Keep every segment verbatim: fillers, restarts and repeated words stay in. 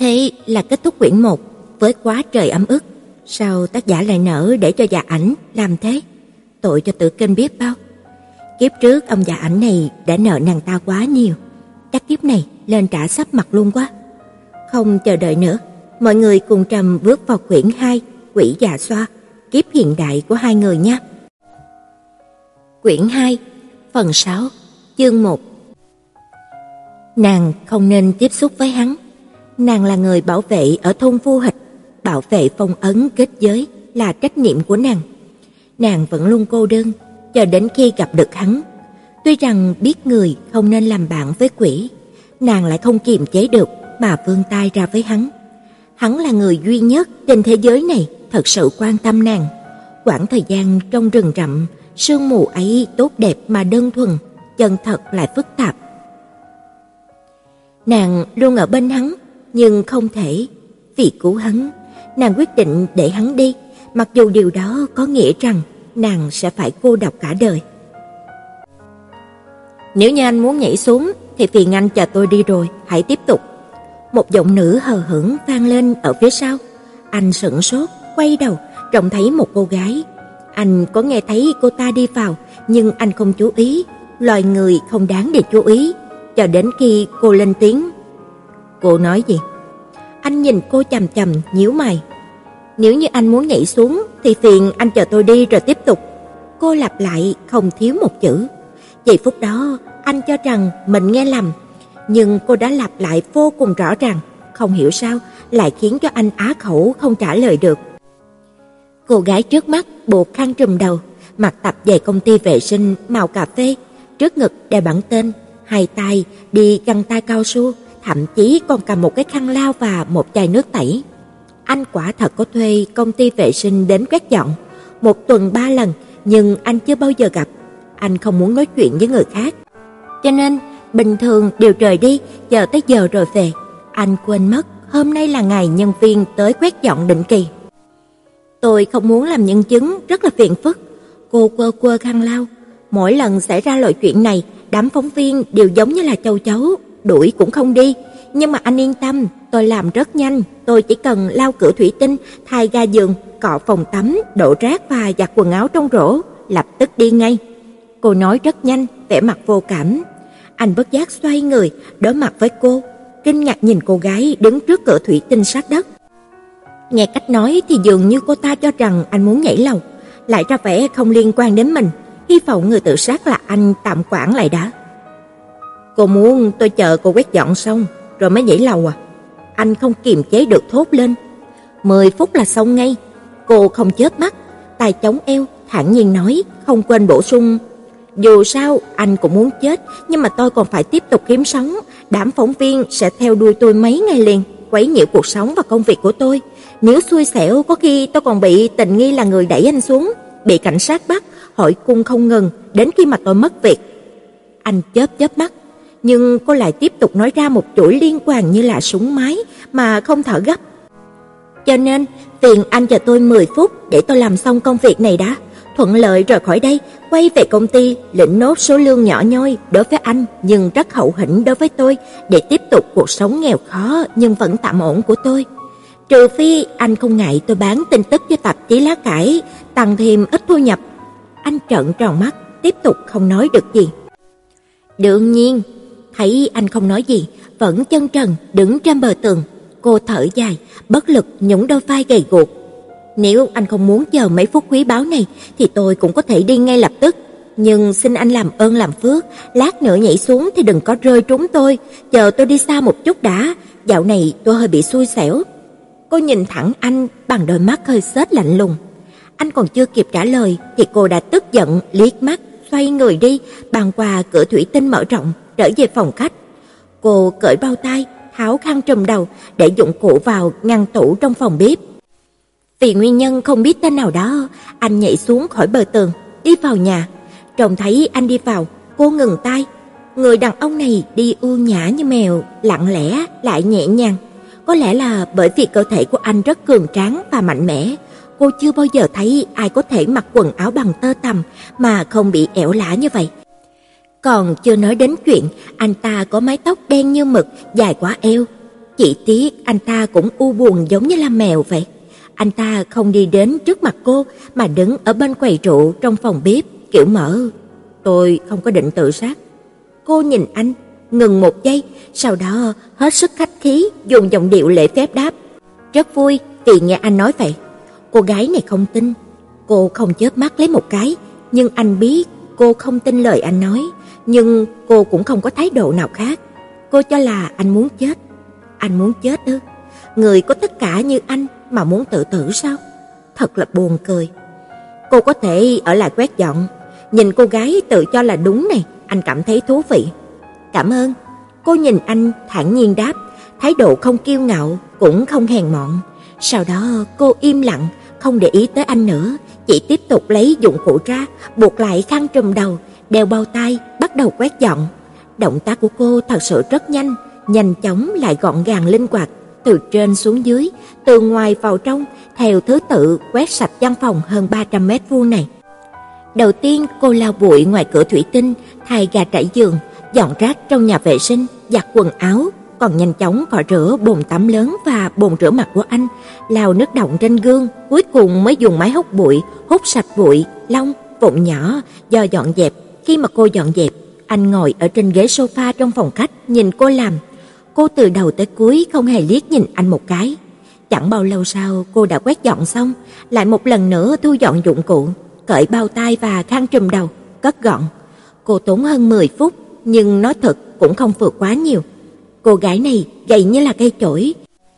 Thế là kết thúc quyển một với quá trời ấm ức. Sao tác giả lại nỡ để cho Dạ Ảnh làm thế? Tội cho Tử Kinh biết bao. Kiếp trước ông Dạ Ảnh này đã nợ nàng ta quá nhiều, chắc kiếp này lên trả sắp mặt luôn quá. Không chờ đợi nữa, mọi người cùng Trầm bước vào quyển hai, Quỷ Già Xoa, kiếp hiện đại của hai người nha. Quyển hai, phần sáu, chương một. Nàng không nên tiếp xúc với hắn. Nàng là người bảo vệ ở thôn Phu Hịch, bảo vệ phong ấn kết giới là trách nhiệm của nàng. Nàng vẫn luôn cô đơn cho đến khi gặp được hắn. Tuy rằng biết người không nên làm bạn với quỷ, nàng lại không kiềm chế được mà vươn tay ra với hắn. Hắn là người duy nhất trên thế giới này thật sự quan tâm nàng. Quãng thời gian trong rừng rậm, sương mù ấy tốt đẹp mà đơn thuần, chân thật lại phức tạp. Nàng luôn ở bên hắn, nhưng không thể. Vì cứu hắn, nàng quyết định để hắn đi, mặc dù điều đó có nghĩa rằng nàng sẽ phải cô độc cả đời. Nếu như anh muốn nhảy xuống thì phiền anh chờ tôi đi rồi, hãy tiếp tục. Một giọng nữ hờ hững vang lên ở phía sau. Anh sững sốt, quay đầu, trông thấy một cô gái. Anh có nghe thấy cô ta đi vào, nhưng anh không chú ý. Loài người không đáng để chú ý, cho đến khi cô lên tiếng. Cô nói gì? Anh nhìn cô chằm chằm, nhíu mày. Nếu như anh muốn nhảy xuống thì phiền anh chờ tôi đi rồi tiếp tục. Cô lặp lại không thiếu một chữ. Giây phút đó anh cho rằng mình nghe lầm, nhưng cô đã lặp lại vô cùng rõ ràng, không hiểu sao lại khiến cho anh á khẩu không trả lời được. Cô gái trước mắt buộc khăn trùm đầu, mặc tập giày công ty vệ sinh màu cà phê, trước ngực đeo bảng tên, hai tay đi găng tay cao su, thậm chí còn cầm một cái khăn lau và một chai nước tẩy. Anh quả thật có thuê công ty vệ sinh đến quét dọn, một tuần ba lần, nhưng anh chưa bao giờ gặp. Anh không muốn nói chuyện với người khác, cho nên bình thường đều rời đi, chờ tới giờ rồi về. Anh quên mất hôm nay là ngày nhân viên tới quét dọn định kỳ. Tôi không muốn làm nhân chứng, rất là phiền phức. Cô quơ quơ khăn lau. Mỗi lần xảy ra loại chuyện này, đám phóng viên đều giống như là châu chấu, đuổi cũng không đi. Nhưng mà anh yên tâm, tôi làm rất nhanh. Tôi chỉ cần lau cửa thủy tinh, thay ga giường, cọ phòng tắm, đổ rác và giặt quần áo trong rổ, lập tức đi ngay. Cô nói rất nhanh, vẻ mặt vô cảm. Anh bất giác xoay người, đối mặt với cô, kinh ngạc nhìn cô gái đứng trước cửa thủy tinh sát đất. Nghe cách nói thì dường như cô ta cho rằng anh muốn nhảy lầu, lại ra vẻ không liên quan đến mình, hy vọng người tự sát là anh tạm quản lại đã. Cô muốn tôi chờ cô quét dọn xong rồi mới nhảy lầu à? Anh không kiềm chế được thốt lên. Mười phút là xong ngay. Cô không chớp mắt, tay chống eo, thản nhiên nói, không quên bổ sung. Dù sao anh cũng muốn chết, nhưng mà tôi còn phải tiếp tục kiếm sống. Đám phóng viên sẽ theo đuôi tôi mấy ngày liền, quấy nhiễu cuộc sống và công việc của tôi. Nếu xui xẻo có khi tôi còn bị tình nghi là người đẩy anh xuống, bị cảnh sát bắt, hỏi cung không ngừng đến khi mà tôi mất việc. Anh chớp chớp mắt, nhưng cô lại tiếp tục nói ra một chuỗi liên quan như là súng máy mà không thở gấp. Cho nên phiền anh chờ tôi mười phút để tôi làm xong công việc này đã, thuận lợi rời khỏi đây, quay về công ty, lĩnh nốt số lương nhỏ nhoi đối với anh nhưng rất hậu hĩnh đối với tôi, để tiếp tục cuộc sống nghèo khó nhưng vẫn tạm ổn của tôi. Trừ phi anh không ngại tôi bán tin tức cho tạp chí lá cải, tăng thêm ít thu nhập. Anh trợn tròn mắt, tiếp tục không nói được gì. Đương nhiên, thấy anh không nói gì, vẫn chân trần đứng trên bờ tường, cô thở dài, bất lực nhún đôi vai gầy guộc. Nếu anh không muốn chờ mấy phút quý báu này thì tôi cũng có thể đi ngay lập tức, nhưng xin anh làm ơn làm phước, lát nữa nhảy xuống thì đừng có rơi trúng tôi, chờ tôi đi xa một chút đã, dạo này tôi hơi bị xui xẻo. Cô nhìn thẳng anh bằng đôi mắt hơi xếch lạnh lùng. Anh còn chưa kịp trả lời thì cô đã tức giận liếc mắt, xoay người đi, băng qua cửa thủy tinh mở rộng, trở về phòng khách. Cô cởi bao tay, tháo khăn trùm đầu để dụng cụ vào ngăn tủ trong phòng bếp. Vì nguyên nhân không biết tên nào đó, anh nhảy xuống khỏi bờ tường, đi vào nhà. Trông thấy anh đi vào, cô ngừng tay. Người đàn ông này đi ưu nhã như mèo, lặng lẽ lại nhẹ nhàng. Có lẽ là bởi vì cơ thể của anh rất cường tráng và mạnh mẽ. Cô chưa bao giờ thấy ai có thể mặc quần áo bằng tơ tằm mà không bị ẻo lả như vậy. Còn chưa nói đến chuyện anh ta có mái tóc đen như mực, dài quá eo. Chỉ tiếc anh ta cũng u buồn giống như là mèo vậy. Anh ta không đi đến trước mặt cô mà đứng ở bên quầy rượu trong phòng bếp, kiểu mở: "Tôi không có định tự sát." Cô nhìn anh, ngừng một giây, sau đó hết sức khách khí dùng giọng điệu lễ phép đáp: "Rất vui vì nghe anh nói vậy." Cô gái này không tin. Cô không chớp mắt lấy một cái, nhưng anh biết cô không tin lời anh nói, nhưng cô cũng không có thái độ nào khác. Cô cho là anh muốn chết. Anh muốn chết ư? Người có tất cả như anh mà muốn tự tử sao? Thật là buồn cười. Cô có thể ở lại quét dọn. Nhìn cô gái tự cho là đúng này, anh cảm thấy thú vị. "Cảm ơn." Cô nhìn anh thản nhiên đáp, thái độ không kiêu ngạo cũng không hèn mọn. Sau đó cô im lặng, không để ý tới anh nữa, chỉ tiếp tục lấy dụng cụ ra, buộc lại khăn trùm đầu, đeo bao tay, bắt đầu quét dọn. Động tác của cô thật sự rất nhanh, nhanh chóng lại gọn gàng linh hoạt, từ trên xuống dưới, từ ngoài vào trong, theo thứ tự quét sạch căn phòng hơn ba trăm mét vuông này. Đầu tiên cô lau bụi ngoài cửa thủy tinh, thay gà trải giường, dọn rác trong nhà vệ sinh, giặt quần áo, còn nhanh chóng cọ rửa bồn tắm lớn và bồn rửa mặt của anh, lau nước đọng trên gương, cuối cùng mới dùng máy hút bụi hút sạch bụi, lông, vụn nhỏ do dọn dẹp. Khi mà cô dọn dẹp, anh ngồi ở trên ghế sofa trong phòng khách nhìn cô làm. Cô từ đầu tới cuối không hề liếc nhìn anh một cái. Chẳng bao lâu sau, cô đã quét dọn xong, lại một lần nữa thu dọn dụng cụ, cởi bao tay và khăn trùm đầu, cất gọn. Cô tốn hơn mười phút, nhưng nói thật cũng không vượt quá nhiều. Cô gái này gầy như là cây chổi.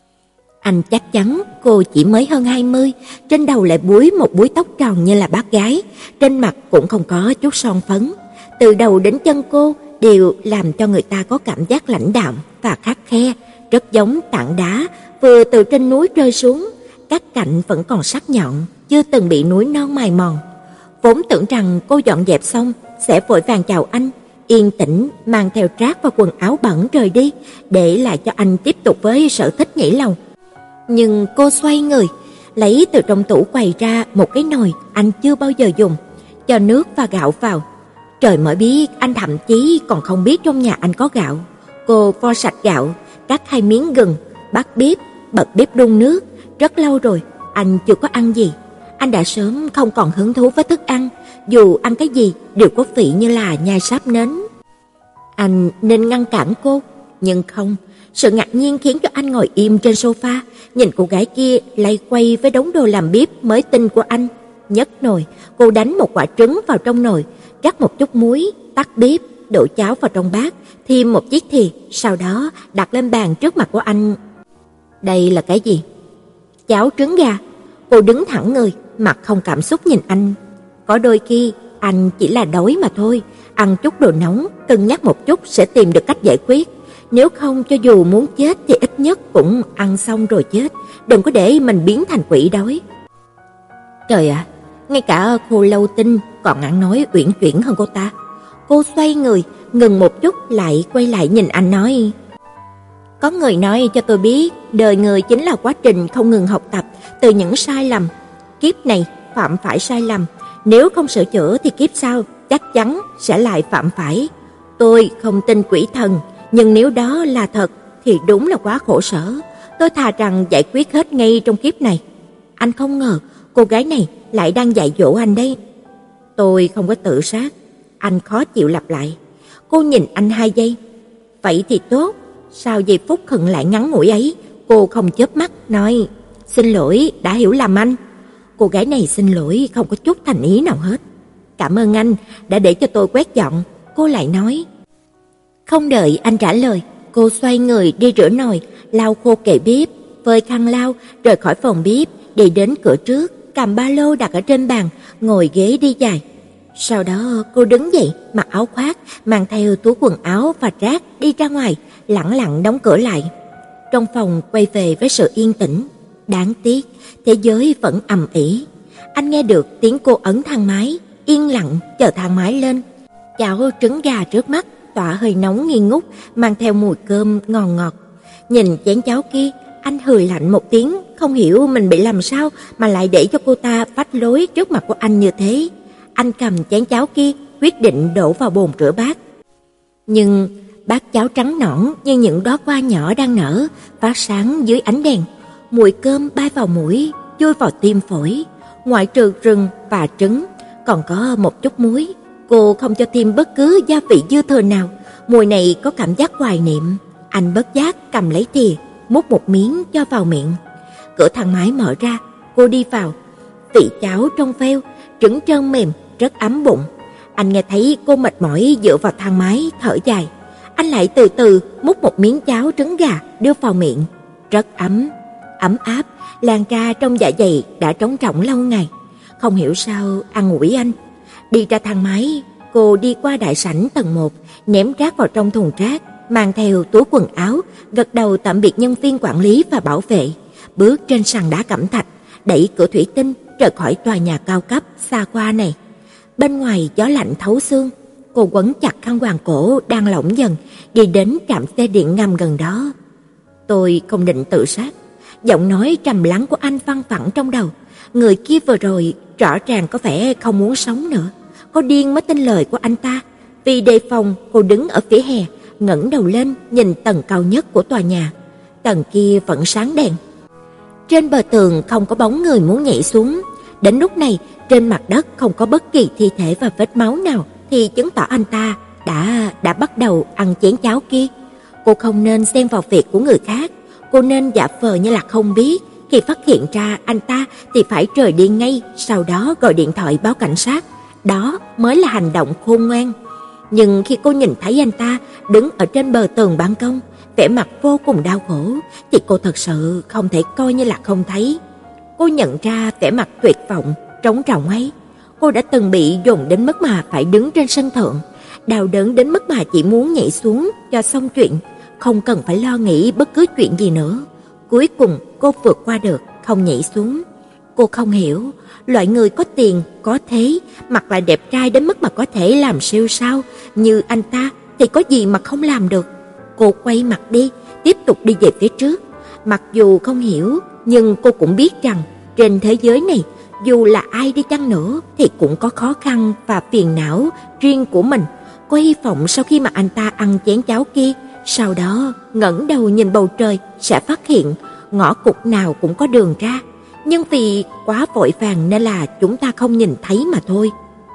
Anh chắc chắn cô chỉ mới hơn hai mươi, trên đầu lại búi một búi tóc tròn như là bác gái, trên mặt cũng không có chút son phấn. Từ đầu đến chân cô đều làm cho người ta có cảm giác lãnh đạm và khắt khe, rất giống tảng đá vừa từ trên núi rơi xuống, các cạnh vẫn còn sắc nhọn, chưa từng bị núi non mài mòn. Vốn tưởng rằng cô dọn dẹp xong sẽ vội vàng chào anh, yên tĩnh mang theo rác và quần áo bẩn rời đi, để lại cho anh tiếp tục với sở thích nhảy lầu. Nhưng cô xoay người, lấy từ trong tủ quầy ra một cái nồi anh chưa bao giờ dùng, cho nước và gạo vào. Trời mới biết, anh thậm chí còn không biết trong nhà anh có gạo. Cô vo sạch gạo, cắt hai miếng gừng, bắt bếp, bật bếp đun nước. Rất lâu rồi anh chưa có ăn gì. Anh đã sớm không còn hứng thú với thức ăn, dù ăn cái gì đều có vị như là nhai sáp nến. Anh nên ngăn cản cô, nhưng không. Sự ngạc nhiên khiến cho anh ngồi im trên sofa, nhìn cô gái kia lay quay với đống đồ làm bếp mới tinh của anh. Nhấc nồi, cô đánh một quả trứng vào trong nồi, rắc một chút muối, tắt bếp, đổ cháo vào trong bát, thêm một chiếc thìa, sau đó đặt lên bàn trước mặt của anh. Đây là cái gì? Cháo trứng gà. Cô đứng thẳng người, mặt không cảm xúc nhìn anh. Có đôi khi anh chỉ là đói mà thôi, ăn chút đồ nóng, cân nhắc một chút sẽ tìm được cách giải quyết. Nếu không, cho dù muốn chết thì ít nhất cũng ăn xong rồi chết, đừng có để mình biến thành quỷ đói. Trời ạ, à, ngay cả Khô Lâu Tinh còn ăn nói uyển chuyển hơn cô ta. Cô xoay người, ngừng một chút lại quay lại nhìn anh nói: Có người nói cho tôi biết, đời người chính là quá trình không ngừng học tập từ những sai lầm. Kiếp này phạm phải sai lầm, nếu không sửa chữa thì kiếp sau chắc chắn sẽ lại phạm phải. Tôi không tin quỷ thần, nhưng nếu đó là thật thì đúng là quá khổ sở. Tôi thà rằng giải quyết hết ngay trong kiếp này. Anh không ngờ cô gái này lại đang dạy dỗ anh đấy. Tôi không có tự sát. Anh khó chịu lặp lại. Cô nhìn anh hai giây. Vậy thì tốt. Sau giây phút khựng lại ngắn ngủi ấy, cô không chớp mắt nói: Xin lỗi, đã hiểu lầm anh. Cô gái này xin lỗi không có chút thành ý nào hết. Cảm ơn anh đã để cho tôi quét dọn, cô lại nói. Không đợi anh trả lời, cô xoay người đi rửa nồi, lau khô kệ bếp, vơi khăn lau, rời khỏi phòng bếp, đi đến cửa trước, cầm ba lô đặt ở trên bàn, ngồi ghế đi dài. Sau đó cô đứng dậy, mặc áo khoác, mang theo túi quần áo và rác đi ra ngoài, lẳng lặng đóng cửa lại. Trong phòng quay về với sự yên tĩnh. Đáng tiếc, thế giới vẫn ầm ĩ. Anh nghe được tiếng cô ấn thang máy, yên lặng chờ thang máy lên. Cháo trứng gà trước mắt tỏa hơi nóng nghi ngút, mang theo mùi cơm ngon ngọt. Nhìn chén cháo kia, anh hừ lạnh một tiếng, không hiểu mình bị làm sao mà lại để cho cô ta phách lối trước mặt của anh như thế. Anh cầm chén cháo kia, quyết định đổ vào bồn rửa bát. Nhưng bát cháo trắng nõn như những đóa hoa nhỏ đang nở, phát sáng dưới ánh đèn. Mùi cơm bay vào mũi, chui vào tim phổi. Ngoại trừ rừng và trứng, còn có một chút muối. Cô không cho thêm bất cứ gia vị dư thừa nào. Mùi này có cảm giác hoài niệm. Anh bất giác cầm lấy thìa, múc một miếng cho vào miệng. Cửa thang máy mở ra, cô đi vào. Vị cháo trong veo, trứng trơn mềm, rất ấm bụng. Anh nghe thấy cô mệt mỏi dựa vào thang máy thở dài. Anh lại từ từ múc một miếng cháo trứng gà đưa vào miệng. Rất ấm, ấm áp, lan ra trong dạ dày đã trống rỗng lâu ngày. Không hiểu sao an ủi anh. Đi ra thang máy, cô đi qua đại sảnh tầng một, ném rác vào trong thùng rác, mang theo túi quần áo, gật đầu tạm biệt nhân viên quản lý và bảo vệ, bước trên sàn đá cẩm thạch, đẩy cửa thủy tinh rời khỏi tòa nhà cao cấp xa hoa này. Bên ngoài gió lạnh thấu xương, cô quấn chặt khăn quàng cổ đang lỏng dần, đi đến trạm xe điện ngầm gần đó. Tôi không định tự sát. Giọng nói trầm lắng của anh văng vẳng trong đầu. Người kia vừa rồi rõ ràng có vẻ không muốn sống nữa. Cô điên mới tin lời của anh ta. Vì đề phòng, cô đứng ở vỉa hè, ngẩng đầu lên nhìn tầng cao nhất của tòa nhà. Tầng kia vẫn sáng đèn. Trên bờ tường không có bóng người muốn nhảy xuống. Đến lúc này, trên mặt đất không có bất kỳ thi thể và vết máu nào, thì chứng tỏ anh ta đã đã bắt đầu ăn chén cháo kia. Cô không nên xen vào việc của người khác. Cô nên giả vờ như là không biết. Khi phát hiện ra anh ta thì phải rời đi ngay, sau đó gọi điện thoại báo cảnh sát. Đó mới là hành động khôn ngoan. Nhưng khi cô nhìn thấy anh ta đứng ở trên bờ tường ban công, vẻ mặt vô cùng đau khổ, thì cô thật sự không thể coi như là không thấy. Cô nhận ra vẻ mặt tuyệt vọng, trống rỗng ấy. Cô đã từng bị dồn đến mức mà phải đứng trên sân thượng, đau đớn đến mức mà chỉ muốn nhảy xuống cho xong chuyện, không cần phải lo nghĩ bất cứ chuyện gì nữa. Cuối cùng cô vượt qua được, không nhảy xuống. Cô không hiểu, loại người có tiền, có thế, mặt lại đẹp trai đến mức mà có thể làm siêu sao như anh ta thì có gì mà không làm được. Cô quay mặt đi, tiếp tục đi về phía trước. Mặc dù không hiểu, nhưng cô cũng biết rằng trên thế giới này, dù là ai đi chăng nữa thì cũng có khó khăn và phiền não riêng của mình. Cô hy vọng sau khi mà anh ta ăn chén cháo kia, sau đó ngẩng đầu nhìn bầu trời sẽ phát hiện ngõ cụt nào cũng có đường ra. Nhưng vì quá vội vàng nên là chúng ta không nhìn thấy mà thôi.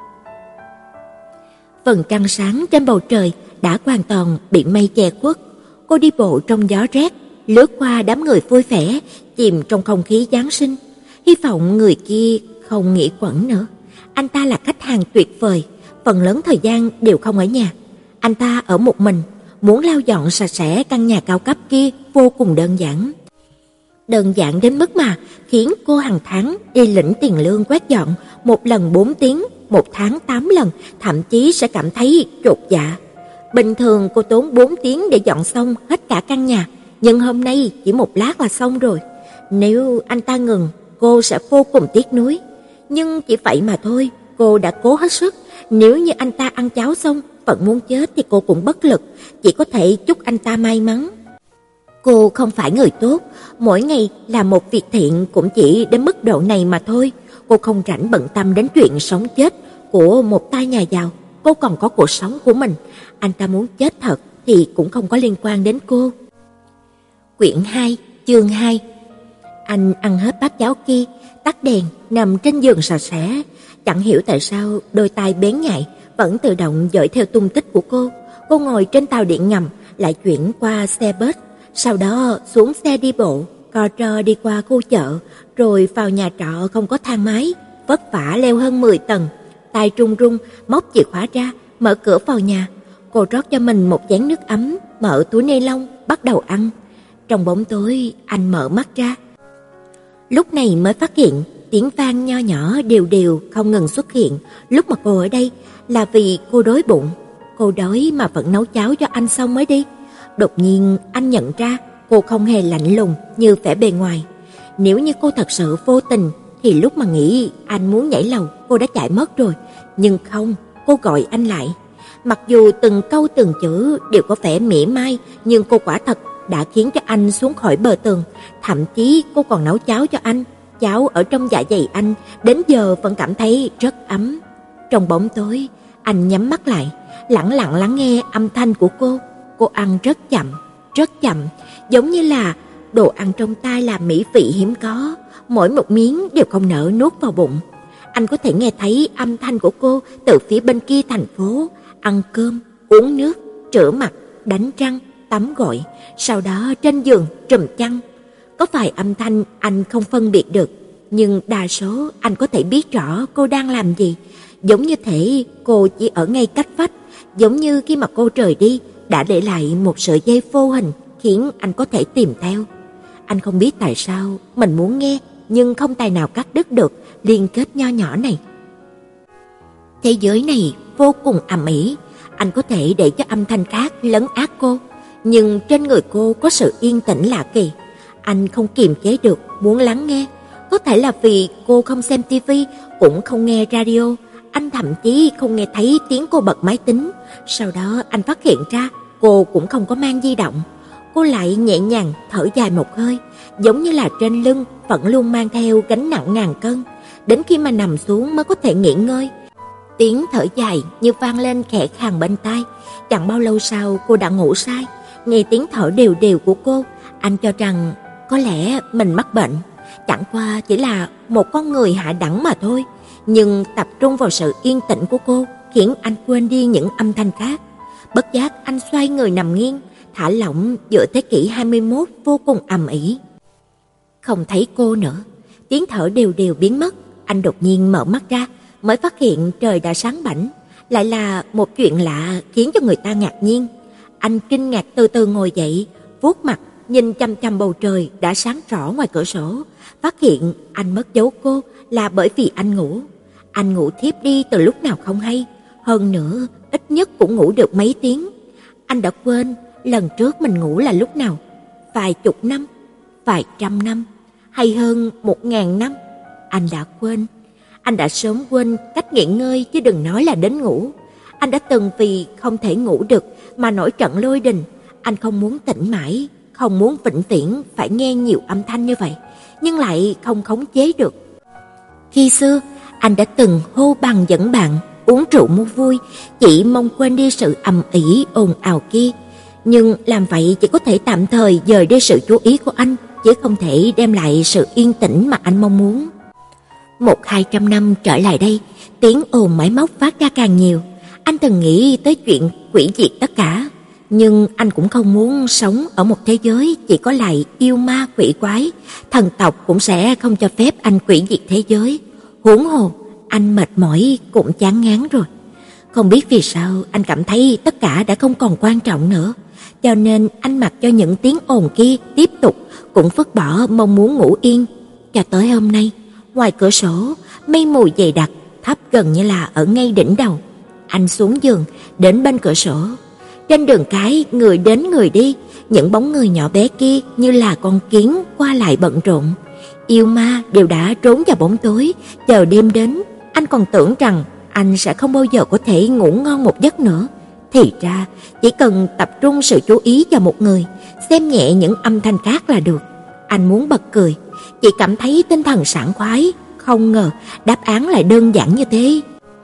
Phần trăng sáng trên bầu trời đã hoàn toàn bị mây che khuất. Cô đi bộ trong gió rét, lướt qua đám người vui vẻ, chìm trong không khí Giáng sinh. Hy vọng người kia không nghĩ quẩn nữa. Anh ta là khách hàng tuyệt vời, phần lớn thời gian đều không ở nhà. Anh ta ở một mình, muốn lau dọn sạch sẽ căn nhà cao cấp kia vô cùng đơn giản. Đơn giản đến mức mà khiến cô hàng tháng đi lĩnh tiền lương quét dọn, một lần bốn tiếng, một tháng tám lần, thậm chí sẽ cảm thấy chột dạ. Bình thường cô tốn bốn tiếng để dọn xong hết cả căn nhà, nhưng hôm nay chỉ một lát là xong rồi. Nếu anh ta ngừng, cô sẽ vô cùng tiếc nuối. Nhưng chỉ vậy mà thôi, cô đã cố hết sức. Nếu như anh ta ăn cháo xong vẫn muốn chết thì cô cũng bất lực, chỉ có thể chúc anh ta may mắn. Cô không phải người tốt, mỗi ngày làm một việc thiện cũng chỉ đến mức độ này mà thôi. Cô không rảnh bận tâm đến chuyện sống chết của một tay nhà giàu, cô còn có cuộc sống của mình. Anh ta muốn chết thật thì cũng không có liên quan đến cô. Quyển hai, chương hai. Anh ăn hết bát cháo kia, tắt đèn, nằm trên giường sạch sẽ. Chẳng hiểu tại sao đôi tai bén nhạy vẫn tự động dõi theo tung tích của cô. Cô ngồi trên tàu điện ngầm, lại chuyển qua xe bus, sau đó xuống xe đi bộ, co ro đi qua khu chợ, rồi vào nhà trọ không có thang máy, vất vả leo hơn mười tầng. Tay run run móc chìa khóa ra, mở cửa vào nhà. Cô rót cho mình một chén nước ấm, mở túi ni lông, bắt đầu ăn. Trong bóng tối, anh mở mắt ra. Lúc này mới phát hiện tiếng vang nho nhỏ đều đều không ngừng xuất hiện. Lúc mà cô ở đây là vì cô đói bụng. Cô đói mà vẫn nấu cháo cho anh xong mới đi. Đột nhiên anh nhận ra cô không hề lạnh lùng như vẻ bề ngoài. Nếu như cô thật sự vô tình thì lúc mà nghĩ anh muốn nhảy lầu cô đã chạy mất rồi. Nhưng không, cô gọi anh lại. Mặc dù từng câu từng chữ đều có vẻ mỉa mai, nhưng cô quả thật đã khiến cho anh xuống khỏi bờ tường. Thậm chí cô còn nấu cháo cho anh. Cháo ở trong dạ dày anh đến giờ vẫn cảm thấy rất ấm. Trong bóng tối, anh nhắm mắt lại, lặng lặng lắng nghe âm thanh của cô. cô ăn rất chậm, rất chậm, giống như là đồ ăn trong tay là mỹ vị hiếm có, mỗi một miếng đều không nỡ nuốt vào bụng. Anh có thể nghe thấy âm thanh của cô từ phía bên kia thành phố, ăn cơm, uống nước, rửa mặt, đánh răng, tắm gội, sau đó trên giường trùm chăn. Có vài âm thanh anh không phân biệt được, nhưng đa số anh có thể biết rõ cô đang làm gì, giống như thể cô chỉ ở ngay cách vách, giống như khi mà cô rời đi đã để lại một sợi dây vô hình khiến anh có thể tìm theo. Anh không biết tại sao mình muốn nghe nhưng không tài nào cắt đứt được liên kết nho nhỏ này. Thế giới này vô cùng ầm ĩ, anh có thể để cho âm thanh khác lấn át cô, nhưng trên người cô có sự yên tĩnh lạ kỳ. Anh không kiềm chế được muốn lắng nghe. Có thể là vì cô không xem tivi, cũng không nghe radio, anh thậm chí không nghe thấy tiếng cô bật máy tính. Sau đó anh phát hiện ra cô cũng không có mang di động. Cô lại nhẹ nhàng thở dài một hơi, giống như là trên lưng vẫn luôn mang theo gánh nặng ngàn cân, đến khi mà nằm xuống mới có thể nghỉ ngơi. Tiếng thở dài như vang lên khẽ khàng bên tai. Chẳng bao lâu sau cô đã ngủ say. Nghe tiếng thở đều đều của cô, anh cho rằng có lẽ mình mắc bệnh, chẳng qua chỉ là một con người hạ đẳng mà thôi. Nhưng tập trung vào sự yên tĩnh của cô khiến anh quên đi những âm thanh khác. Bất giác anh xoay người nằm nghiêng, thả lỏng giữa thế kỷ hai mươi mốt vô cùng ầm ĩ. Không thấy cô nữa, tiếng thở đều đều biến mất. Anh đột nhiên mở mắt ra, mới phát hiện trời đã sáng bảnh. Lại là một chuyện lạ khiến cho người ta ngạc nhiên. Anh kinh ngạc từ từ ngồi dậy, vuốt mặt, nhìn chăm chăm bầu trời đã sáng rõ ngoài cửa sổ. Phát hiện anh mất dấu cô là bởi vì anh ngủ. Anh ngủ thiếp đi từ lúc nào không hay, hơn nữa ít nhất cũng ngủ được mấy tiếng. Anh đã quên lần trước mình ngủ là lúc nào, vài chục năm, vài trăm năm, hay hơn một ngàn năm. Anh đã quên. Anh đã sớm quên cách nghỉ ngơi chứ đừng nói là đến ngủ. Anh đã từng vì không thể ngủ được mà nổi trận lôi đình. Anh không muốn tỉnh mãi, không muốn vĩnh viễn phải nghe nhiều âm thanh như vậy, nhưng lại không khống chế được. Khi xưa, anh đã từng hô bằng dẫn bạn, uống rượu mua vui, chỉ mong quên đi sự ầm ĩ ồn ào kia. Nhưng làm vậy chỉ có thể tạm thời dời đi sự chú ý của anh, chứ không thể đem lại sự yên tĩnh mà anh mong muốn. Một hai trăm năm trở lại đây, tiếng ồn máy móc phát ra càng nhiều. Anh từng nghĩ tới chuyện hủy diệt tất cả, nhưng anh cũng không muốn sống ở một thế giới chỉ có lại yêu ma quỷ quái. Thần tộc cũng sẽ không cho phép anh hủy diệt thế giới. Huống hồ, anh mệt mỏi cũng chán ngán rồi. Không biết vì sao anh cảm thấy tất cả đã không còn quan trọng nữa, cho nên anh mặc cho những tiếng ồn kia tiếp tục, cũng vứt bỏ mong muốn ngủ yên. Cho tới hôm nay, ngoài cửa sổ, mây mù dày đặc, thấp gần như là ở ngay đỉnh đầu. Anh xuống giường, đến bên cửa sổ. Trên đường cái, người đến người đi, những bóng người nhỏ bé kia như là con kiến qua lại bận rộn. Yêu ma đều đã trốn vào bóng tối, chờ đêm đến. Anh còn tưởng rằng anh sẽ không bao giờ có thể ngủ ngon một giấc nữa. Thì ra, chỉ cần tập trung sự chú ý vào một người, xem nhẹ những âm thanh khác là được. Anh muốn bật cười, chỉ cảm thấy tinh thần sảng khoái. Không ngờ đáp án lại đơn giản như thế.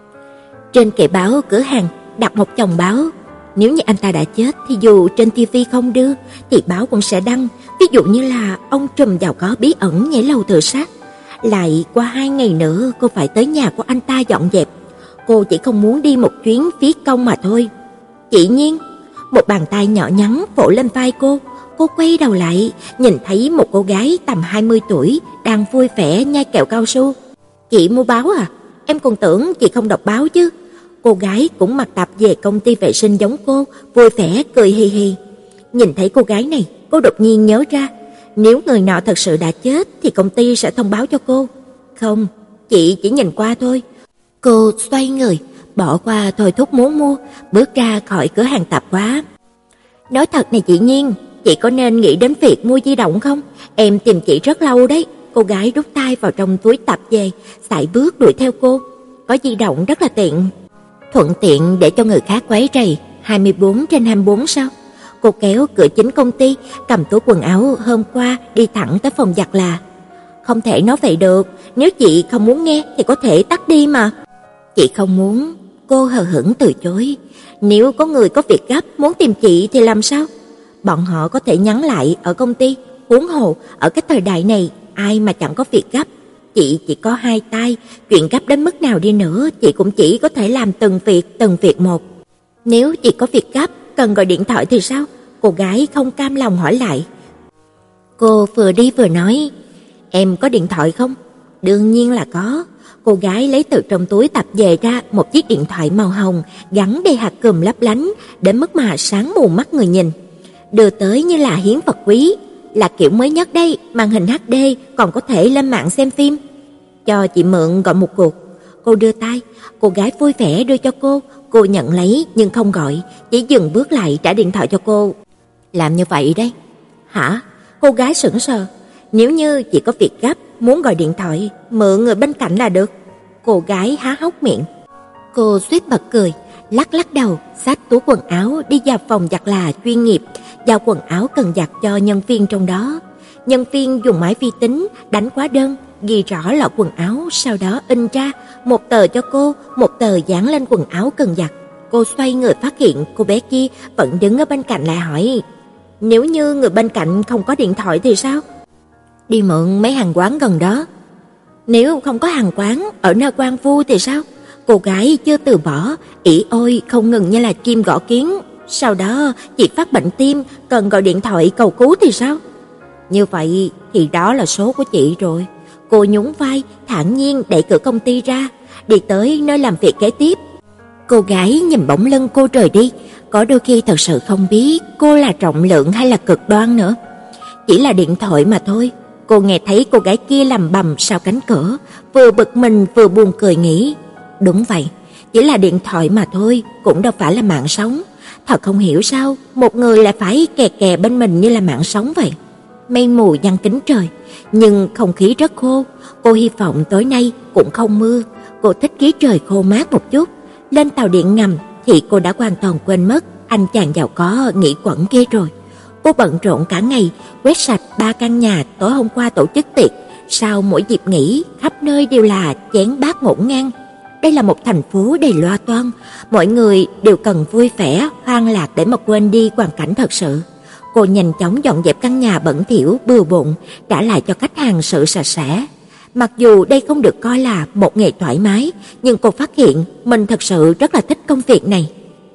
Trên kệ báo cửa hàng đặt một chồng báo. Nếu như anh ta đã chết thì dù trên tivi không đưa thì báo cũng sẽ đăng. Ví dụ như là ông trùm giàu có bí ẩn nhảy lầu tự sát. Lại qua hai ngày nữa cô phải tới nhà của anh ta dọn dẹp. Cô chỉ không muốn đi một chuyến phí công mà thôi. Chỉ nhiên, một bàn tay nhỏ nhắn vỗ lên vai cô. Cô quay đầu lại, nhìn thấy một cô gái tầm hai mươi tuổi đang vui vẻ nhai kẹo cao su. Chị mua báo à? Em còn tưởng chị không đọc báo chứ. Cô gái cũng mặc tạp về công ty vệ sinh giống cô, vui vẻ cười hì hì. Nhìn thấy cô gái này, cô đột nhiên nhớ ra, nếu người nọ thật sự đã chết thì công ty sẽ thông báo cho cô. Không, chị chỉ nhìn qua thôi. Cô xoay người, bỏ qua thôi thúc muốn mua, bước ra khỏi cửa hàng tạp hóa. Nói thật này chị Nhiên, chị có nên nghĩ đến việc mua di động không? Em tìm chị rất lâu đấy. Cô gái rút tay vào trong túi tạp dề, sải bước đuổi theo cô. Có di động rất là tiện. Thuận tiện để cho người khác quấy rầy, hai mươi bốn trên hai mươi bốn sao? Cô kéo cửa chính công ty, cầm túi quần áo hôm qua đi thẳng tới phòng giặt là. Không thể nói vậy được, nếu chị không muốn nghe thì có thể tắt đi mà. Chị không muốn, Cô hờ hững từ chối. Nếu có người có việc gấp muốn tìm chị thì làm sao? Bọn họ có thể nhắn lại ở công ty, huống hồ ở cái thời đại này ai mà chẳng có việc gấp. Chị chỉ có hai tay, chuyện gấp đến mức nào đi nữa chị cũng chỉ có thể làm từng việc từng việc một. Nếu chị có việc gấp cần gọi điện thoại thì sao? Cô gái không cam lòng hỏi lại. Cô vừa đi vừa nói, em có điện thoại không? Đương nhiên là có. Cô gái lấy từ trong túi tập về ra một chiếc điện thoại màu hồng gắn đầy hạt cườm lấp lánh đến mức mà sáng mù mắt người nhìn. Đưa tới như là hiến vật quý, là kiểu mới nhất đây, màn hình hát đê còn có thể lên mạng xem phim. Cho chị mượn gọi một cuộc. Cô đưa tay, cô gái vui vẻ đưa cho cô, cô nhận lấy nhưng không gọi, chỉ dừng bước lại trả điện thoại cho cô. Làm như vậy đấy. Hả? Cô gái sững sờ. Nếu như chị có việc gấp muốn gọi điện thoại, mượn người bên cạnh là được. Cô gái há hốc miệng. Cô suýt bật cười, lắc lắc đầu, xách túi quần áo đi vào phòng giặt là chuyên nghiệp, giao quần áo cần giặt cho nhân viên trong đó. Nhân viên dùng máy vi tính đánh hóa đơn, ghi rõ lọ quần áo, sau đó in ra một tờ cho cô, một tờ dán lên quần áo cần giặt. Cô xoay người phát hiện cô bé kia vẫn đứng ở bên cạnh lại hỏi, nếu như người bên cạnh không có điện thoại thì sao? Đi mượn mấy hàng quán gần đó. Nếu không có hàng quán ở nơi quan vu thì sao? Cô gái chưa từ bỏ, ỉ ôi không ngừng như là chim gõ kiến. Sau đó chị phát bệnh tim, cần gọi điện thoại cầu cứu thì sao? Như vậy thì đó là số của chị rồi. Cô nhún vai, thản nhiên đẩy cửa công ty ra, đi tới nơi làm việc kế tiếp. Cô gái nhìn bóng lưng cô rời đi, có đôi khi thật sự không biết cô là trọng lượng hay là cực đoan nữa. Chỉ là điện thoại mà thôi. Cô nghe thấy cô gái kia lầm bầm sau cánh cửa, vừa bực mình vừa buồn cười nghĩ, đúng vậy, chỉ là điện thoại mà thôi, cũng đâu phải là mạng sống. Thật không hiểu sao một người lại phải kè kè bên mình như là mạng sống vậy. Mây mù giăng kín trời, nhưng không khí rất khô. Cô hy vọng tối nay cũng không mưa. Cô thích khí trời khô mát một chút. Lên tàu điện ngầm thì cô đã hoàn toàn quên mất anh chàng giàu có nghĩ quẩn kia rồi. Cô bận rộn cả ngày, quét sạch ba căn nhà tối hôm qua tổ chức tiệc. Sau mỗi dịp nghỉ, khắp nơi đều là chén bát ngổn ngang. Đây là một thành phố đầy loa toan, mọi người đều cần vui vẻ, hoang lạc để mà quên đi hoàn cảnh thật sự. Cô nhanh chóng dọn dẹp căn nhà bẩn thỉu, bừa bộn, trả lại cho khách hàng sự sạch sẽ. Mặc dù đây không được coi là một nghề thoải mái, nhưng cô phát hiện mình thật sự rất là thích công việc này.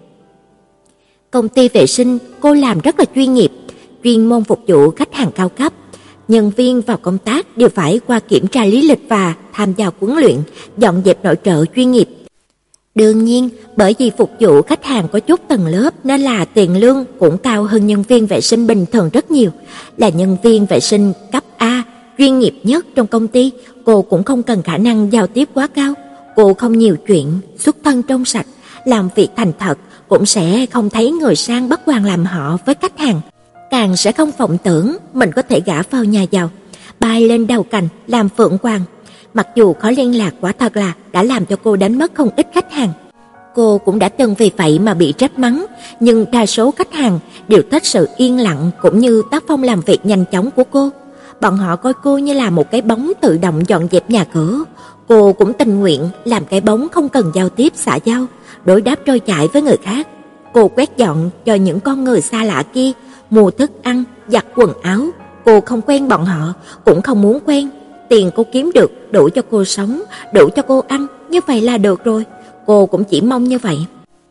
Công ty vệ sinh cô làm rất là chuyên nghiệp, chuyên môn phục vụ khách hàng cao cấp. Nhân viên vào công tác đều phải qua kiểm tra lý lịch và tham gia huấn luyện, dọn dẹp nội trợ chuyên nghiệp. Đương nhiên, bởi vì phục vụ khách hàng có chút tầng lớp nên là tiền lương cũng cao hơn nhân viên vệ sinh bình thường rất nhiều. Là nhân viên vệ sinh cấp A, chuyên nghiệp nhất trong công ty, cô cũng không cần khả năng giao tiếp quá cao. Cô không nhiều chuyện, xuất thân trong sạch, làm việc thành thật, cũng sẽ không thấy người sang bắt quan làm họ với khách hàng. Càng sẽ không vọng tưởng mình có thể gả vào nhà giàu, bay lên đầu cành làm phượng hoàng. Mặc dù khó liên lạc quả thật là đã làm cho cô đánh mất không ít khách hàng. Cô cũng đã từng vì vậy mà bị trách mắng, nhưng đa số khách hàng đều thích sự yên lặng cũng như tác phong làm việc nhanh chóng của cô. Bọn họ coi cô như là một cái bóng tự động dọn dẹp nhà cửa. Cô cũng tình nguyện làm cái bóng không cần giao tiếp xã giao, đối đáp trôi chảy với người khác. Cô quét dọn cho những con người xa lạ kia, mua thức ăn, giặt quần áo. Cô không quen bọn họ, cũng không muốn quen. Tiền cô kiếm được đủ cho cô sống, đủ cho cô ăn, như vậy là được rồi. Cô cũng chỉ mong như vậy.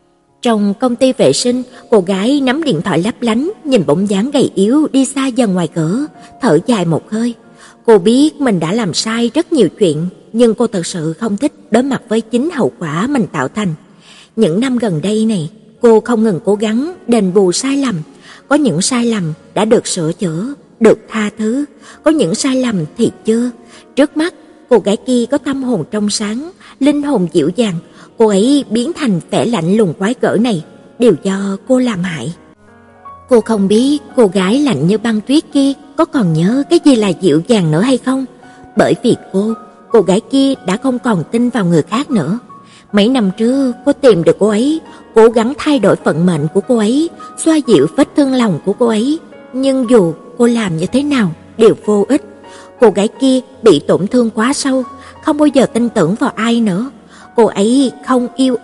Trong công ty vệ sinh, cô gái nắm điện thoại lấp lánh, nhìn bóng dáng gầy yếu đi xa dần ngoài cửa, thở dài một hơi. Cô biết mình đã làm sai rất nhiều chuyện, nhưng cô thật sự không thích đối mặt với chính hậu quả mình tạo thành. Những năm gần đây này, cô không ngừng cố gắng đền bù sai lầm. Có những sai lầm đã được sửa chữa, được tha thứ, có những sai lầm thì chưa. Trước mắt, cô gái kia có tâm hồn trong sáng, linh hồn dịu dàng. Cô ấy biến thành vẻ lạnh lùng quái gở này đều do cô làm hại. Cô không biết cô gái lạnh như băng tuyết kia có còn nhớ cái gì là dịu dàng nữa hay không. Bởi vì cô, cô gái kia đã không còn tin vào người khác nữa. Mấy năm trước cô tìm được cô ấy, cố gắng thay đổi vận mệnh của cô ấy, xoa dịu vết thương lòng của cô ấy. Nhưng dù cô làm như thế nào đều vô ích. Cô gái kia bị tổn thương quá sâu, không bao giờ tin tưởng vào ai nữa. Cô ấy không yêu ai,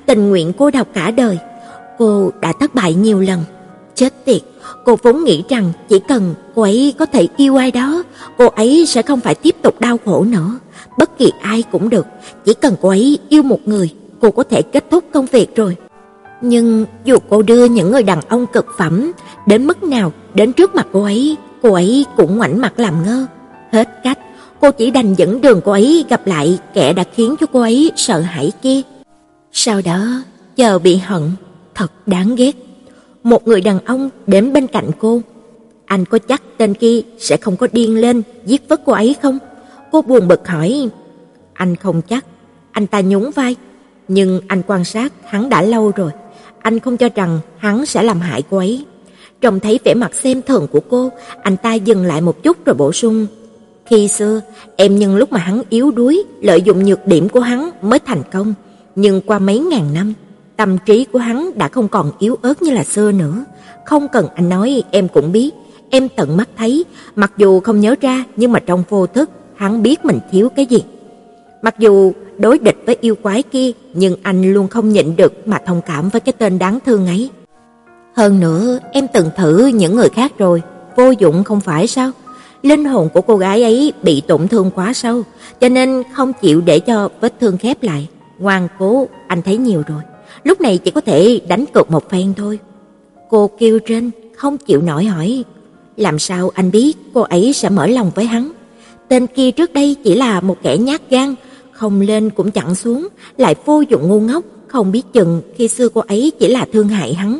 tình nguyện cô độc cả đời. Cô đã thất bại nhiều lần. Chết tiệt, cô vốn nghĩ rằng chỉ cần cô ấy có thể yêu ai đó, cô ấy sẽ không phải tiếp tục đau khổ nữa. Bất kỳ ai cũng được, chỉ cần cô ấy yêu một người, cô có thể kết thúc công việc rồi. Nhưng dù cô đưa những người đàn ông cực phẩm đến mức nào đến trước mặt cô ấy, cô ấy cũng ngoảnh mặt làm ngơ. Hết cách, cô chỉ đành dẫn đường cô ấy gặp lại kẻ đã khiến cho cô ấy sợ hãi kia. Sau đó, chờ bị hận, thật đáng ghét. Một người đàn ông đến bên cạnh cô. Anh có chắc tên kia sẽ không có điên lên giết vứt cô ấy không? Cô buồn bực hỏi. Anh không chắc. Anh ta nhún vai. Nhưng anh quan sát hắn đã lâu rồi. Anh không cho rằng hắn sẽ làm hại cô ấy. Trông thấy vẻ mặt xem thường của cô, anh ta dừng lại một chút rồi bổ sung. Khi xưa, em nhân lúc mà hắn yếu đuối, lợi dụng nhược điểm của hắn mới thành công. Nhưng qua mấy ngàn năm, tâm trí của hắn đã không còn yếu ớt như là xưa nữa. Không cần anh nói em cũng biết, em tận mắt thấy, mặc dù không nhớ ra nhưng mà trong vô thức hắn biết mình thiếu cái gì. Mặc dù đối địch với yêu quái kia, nhưng anh luôn không nhịn được mà thông cảm với cái tên đáng thương ấy. Hơn nữa, em từng thử những người khác rồi, vô dụng không phải sao? Linh hồn của cô gái ấy bị tổn thương quá sâu, cho nên không chịu để cho vết thương khép lại. Ngoan cố, anh thấy nhiều rồi. Lúc này chỉ có thể đánh cược một phen thôi. Cô kêu trên, không chịu nổi hỏi. Làm sao anh biết cô ấy sẽ mở lòng với hắn? Tên kia trước đây chỉ là một kẻ nhát gan, không lên cũng chẳng xuống, lại vô dụng ngu ngốc, không biết chừng khi xưa cô ấy chỉ là thương hại hắn.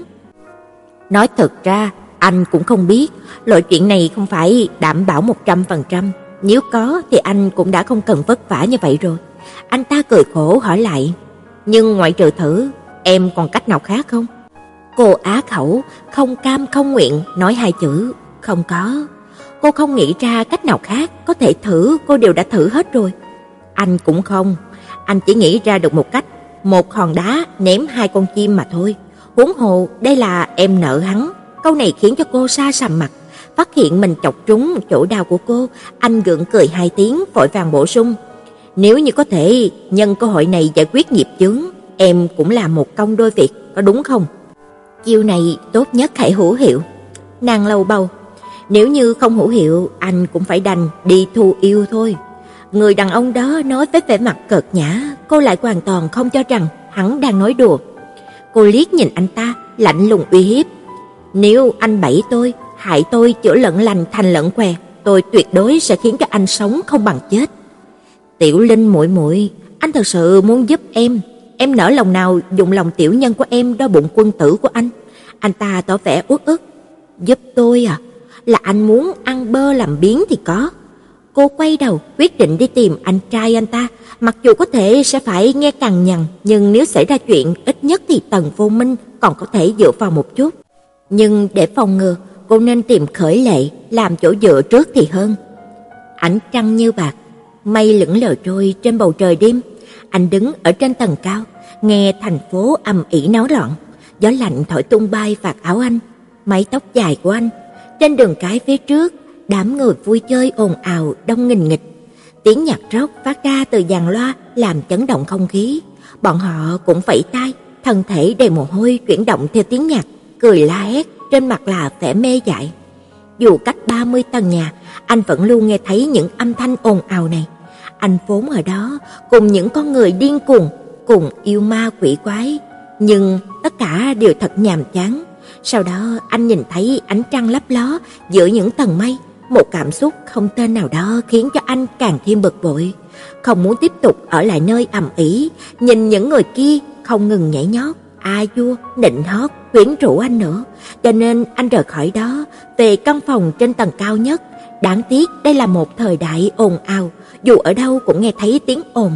Nói thật ra, anh cũng không biết, loại chuyện này không phải đảm bảo một trăm phần trăm. Nếu có thì anh cũng đã không cần vất vả như vậy rồi. Anh ta cười khổ hỏi lại. Nhưng ngoại trừ thử, em còn cách nào khác không? Cô á khẩu, không cam không nguyện nói hai chữ, không có. Cô không nghĩ ra cách nào khác, có thể thử cô đều đã thử hết rồi. Anh cũng không, anh chỉ nghĩ ra được một cách, một hòn đá ném hai con chim mà thôi. Huống hồ đây là em nợ hắn. Câu này khiến cho cô sa sầm mặt. Phát hiện mình chọc trúng chỗ đau của cô, anh gượng cười hai tiếng vội vàng bổ sung. Nếu như có thể nhân cơ hội này giải quyết nghiệp chướng, em cũng làm một công đôi việc, có đúng không? Chiêu này tốt nhất hãy hữu hiệu. Nàng lầu bầu. Nếu như không hữu hiệu, anh cũng phải đành đi thu yêu thôi. Người đàn ông đó nói với vẻ mặt cợt nhã, cô lại hoàn toàn không cho rằng hắn đang nói đùa. Cô liếc nhìn anh ta, lạnh lùng uy hiếp. Nếu anh bẫy tôi, hại tôi chữa lợn lành thành lợn què, tôi tuyệt đối sẽ khiến cho anh sống không bằng chết. Tiểu Linh muội muội, anh thật sự muốn giúp em. Em nỡ lòng nào dùng lòng tiểu nhân của em đo bụng quân tử của anh? Anh ta tỏ vẻ uất ức. Giúp tôi à? Là anh muốn ăn bơ làm biếng thì có. Cô quay đầu quyết định đi tìm anh trai anh ta, mặc dù có thể sẽ phải nghe cằn nhằn, nhưng nếu xảy ra chuyện ít nhất thì Tần Vô Minh còn có thể dựa vào một chút. Nhưng để phòng ngừa, cô nên tìm Khởi Lệ làm chỗ dựa trước thì hơn. Ánh trăng như bạc, mây lững lờ trôi trên bầu trời đêm. Anh đứng ở trên tầng cao, nghe thành phố ầm ĩ náo loạn. Gió lạnh thổi tung bay vạt áo anh, mái tóc dài của anh. Trên đường cái phía trước, đám người vui chơi ồn ào đông nghìn nghịch. Tiếng nhạc rock phát ra từ dàn loa làm chấn động không khí. Bọn họ cũng vẫy tay, thân thể đầy mồ hôi chuyển động theo tiếng nhạc, cười la hét, trên mặt là vẻ mê dại. Dù cách ba mươi tầng nhà, anh vẫn luôn nghe thấy những âm thanh ồn ào này. Anh vốn ở đó cùng những con người điên cuồng, cùng yêu ma quỷ quái, nhưng tất cả đều thật nhàm chán. Sau đó anh nhìn thấy ánh trăng lấp ló giữa những tầng mây, một cảm xúc không tên nào đó khiến cho anh càng thêm bực bội, không muốn tiếp tục ở lại nơi ầm ĩ, nhìn những người kia không ngừng nhảy nhót, a vua, nịnh hót, quyến rũ anh nữa. Cho nên anh rời khỏi đó, về căn phòng trên tầng cao nhất. Đáng tiếc đây là một thời đại ồn ào, dù ở đâu cũng nghe thấy tiếng ồn.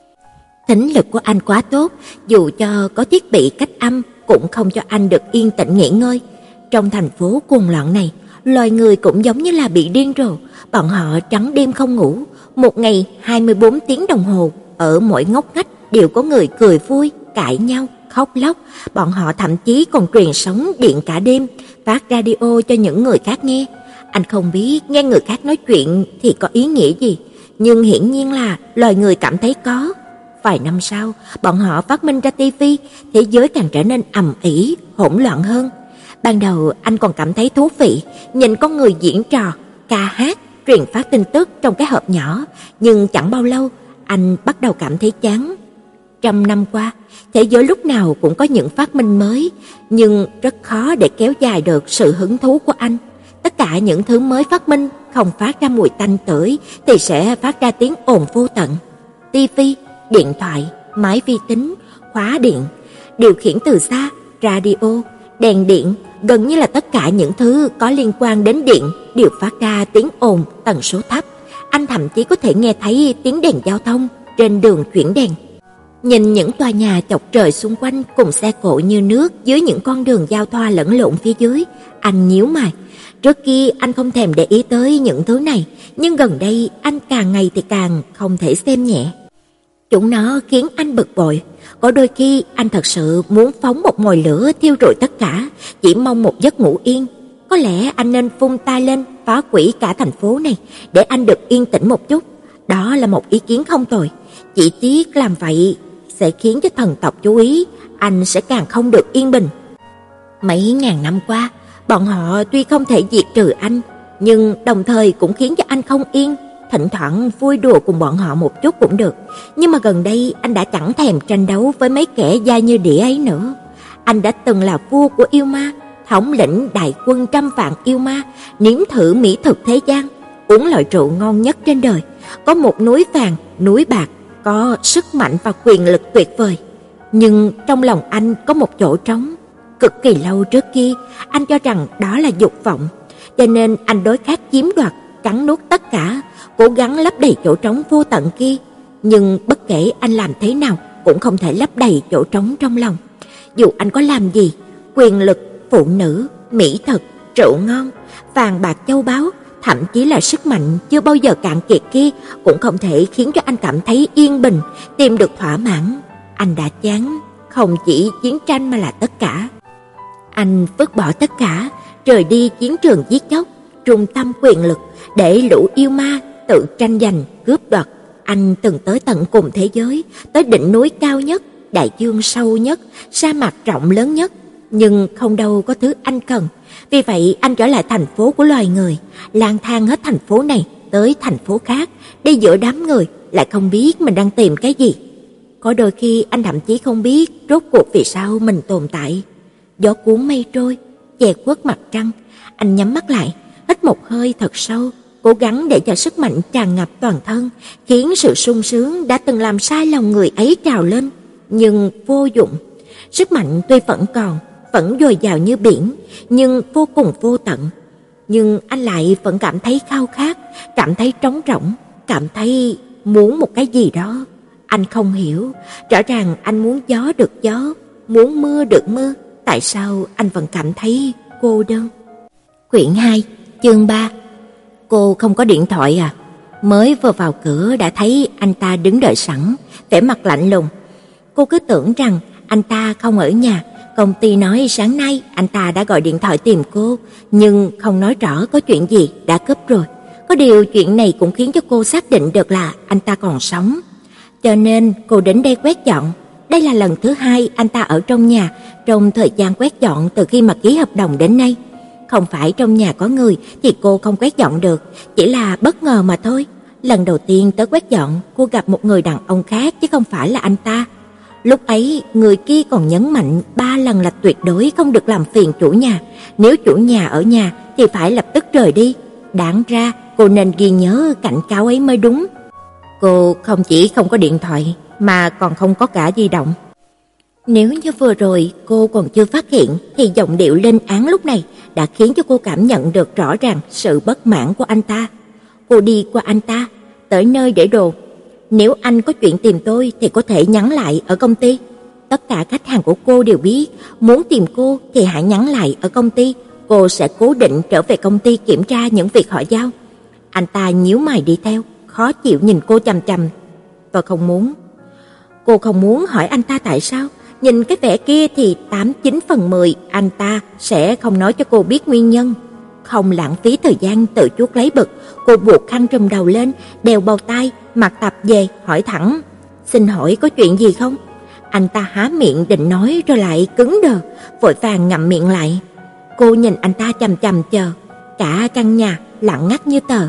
Thính lực của anh quá tốt, dù cho có thiết bị cách âm cũng không cho anh được yên tĩnh nghỉ ngơi. Trong thành phố cuồng loạn này, loài người cũng giống như là bị điên rồ, bọn họ trắng đêm không ngủ, một ngày hai mươi bốn tiếng đồng hồ, ở mỗi ngóc ngách đều có người cười vui, cãi nhau, khóc lóc. Bọn họ thậm chí còn truyền sóng điện cả đêm, phát radio cho những người khác nghe. Anh không biết nghe người khác nói chuyện thì có ý nghĩa gì, nhưng hiển nhiên là loài người cảm thấy có. Vài năm sau, bọn họ phát minh ra ti vi, thế giới càng trở nên ầm ĩ, hỗn loạn hơn. Ban đầu anh còn cảm thấy thú vị, nhìn con người diễn trò, ca hát, truyền phát tin tức trong cái hộp nhỏ, nhưng chẳng bao lâu, anh bắt đầu cảm thấy chán. Trăm năm qua, thế giới lúc nào cũng có những phát minh mới, nhưng rất khó để kéo dài được sự hứng thú của anh. Tất cả những thứ mới phát minh không phát ra mùi tanh tưởi thì sẽ phát ra tiếng ồn vô tận. ti vi, điện thoại, máy vi tính, khóa điện, điều khiển từ xa, radio, đèn điện, gần như là tất cả những thứ có liên quan đến điện đều phát ra tiếng ồn tần số thấp. Anh thậm chí có thể nghe thấy tiếng đèn giao thông trên đường chuyển đèn. Nhìn những tòa nhà chọc trời xung quanh cùng xe cộ như nước dưới những con đường giao thoa lẫn lộn phía dưới, anh nhíu mày. Trước kia anh không thèm để ý tới những thứ này, nhưng gần đây anh càng ngày thì càng không thể xem nhẹ. Chúng nó khiến anh bực bội, có đôi khi anh thật sự muốn phóng một mồi lửa thiêu rụi tất cả, chỉ mong một giấc ngủ yên. Có lẽ anh nên vung tay lên phá hủy cả thành phố này để anh được yên tĩnh một chút. Đó là một ý kiến không tồi, chỉ tiếc làm vậy sẽ khiến cho thần tộc chú ý, anh sẽ càng không được yên bình. Mấy ngàn năm qua, bọn họ tuy không thể diệt trừ anh, nhưng đồng thời cũng khiến cho anh không yên. Thỉnh thoảng vui đùa cùng bọn họ một chút cũng được, nhưng mà gần đây anh đã chẳng thèm tranh đấu với mấy kẻ da như đĩa ấy nữa. Anh đã từng là vua của yêu ma, thống lĩnh đại quân trăm vạn yêu ma, nếm thử mỹ thực thế gian, uống loại rượu ngon nhất trên đời, có một núi vàng, núi bạc, có sức mạnh và quyền lực tuyệt vời. Nhưng trong lòng anh có một chỗ trống. Cực kỳ lâu trước kia, anh cho rằng đó là dục vọng, cho nên anh đối khát chiếm đoạt, cắn nuốt tất cả, cố gắng lấp đầy chỗ trống vô tận kia. Nhưng bất kể anh làm thế nào cũng không thể lấp đầy chỗ trống trong lòng. Dù anh có làm gì, quyền lực, phụ nữ, mỹ thực, rượu ngon, vàng bạc châu báu, thậm chí là sức mạnh chưa bao giờ cạn kiệt kia cũng không thể khiến cho anh cảm thấy yên bình, tìm được thỏa mãn. Anh đã chán, không chỉ chiến tranh mà là tất cả. Anh vứt bỏ tất cả, rời đi chiến trường giết chóc, trung tâm quyền lực, để lũ yêu ma tự tranh giành, cướp đoạt. Anh từng tới tận cùng thế giới, tới đỉnh núi cao nhất, đại dương sâu nhất, sa mạc rộng lớn nhất, nhưng không đâu có thứ anh cần. Vì vậy anh trở lại thành phố của loài người, lang thang hết thành phố này tới thành phố khác, đi giữa đám người lại không biết mình đang tìm cái gì. Có đôi khi anh thậm chí không biết rốt cuộc vì sao mình tồn tại. Gió cuốn mây trôi, che khuất mặt trăng, anh nhắm mắt lại, hít một hơi thật sâu, cố gắng để cho sức mạnh tràn ngập toàn thân, khiến sự sung sướng đã từng làm sai lòng người ấy trào lên, nhưng vô dụng. Sức mạnh tuy vẫn còn, vẫn dồi dào như biển, nhưng vô cùng vô tận. Nhưng anh lại vẫn cảm thấy khao khát, cảm thấy trống rỗng, cảm thấy muốn một cái gì đó. Anh không hiểu, rõ ràng anh muốn gió được gió, muốn mưa được mưa, tại sao anh vẫn cảm thấy cô đơn? Quyển hai, chương ba. Cô không có điện thoại à? Mới vừa vào cửa đã thấy anh ta đứng đợi sẵn, vẻ mặt lạnh lùng. Cô cứ tưởng rằng anh ta không ở nhà, công ty nói sáng nay anh ta đã gọi điện thoại tìm cô, nhưng không nói rõ có chuyện gì, đã cúp rồi. Có điều chuyện này cũng khiến cho cô xác định được là anh ta còn sống. Cho nên cô đến đây quét dọn. Đây là lần thứ hai anh ta ở trong nhà trong thời gian quét dọn từ khi mà ký hợp đồng đến nay. Không phải trong nhà có người thì cô không quét dọn được, chỉ là bất ngờ mà thôi. Lần đầu tiên tới quét dọn, cô gặp một người đàn ông khác chứ không phải là anh ta. Lúc ấy, người kia còn nhấn mạnh ba lần là tuyệt đối không được làm phiền chủ nhà. Nếu chủ nhà ở nhà thì phải lập tức rời đi. Đáng ra, cô nên ghi nhớ cảnh cáo ấy mới đúng. Cô không chỉ không có điện thoại, mà còn không có cả di động. Nếu như vừa rồi cô còn chưa phát hiện, thì giọng điệu lên án lúc này đã khiến cho cô cảm nhận được rõ ràng sự bất mãn của anh ta. Cô đi qua anh ta, tới nơi để đồ. Nếu anh có chuyện tìm tôi thì có thể nhắn lại ở công ty. Tất cả khách hàng của cô đều biết, muốn tìm cô thì hãy nhắn lại ở công ty. Cô sẽ cố định trở về công ty kiểm tra những việc họ giao. Anh ta nhíu mày đi theo, khó chịu nhìn cô chằm chằm. Tôi không muốn. Cô không muốn hỏi anh ta tại sao. Nhìn cái vẻ kia thì tám chín phần mười anh ta sẽ không nói cho cô biết nguyên nhân. Không lãng phí thời gian tự chuốc lấy bực, cô buộc khăn trùm đầu lên, đeo bao tay, mặc tạp dề, hỏi thẳng: xin hỏi có chuyện gì không? Anh ta há miệng định nói rồi lại cứng đờ, vội vàng ngậm miệng lại. Cô nhìn anh ta chằm chằm chờ, cả căn nhà lặng ngắt như tờ.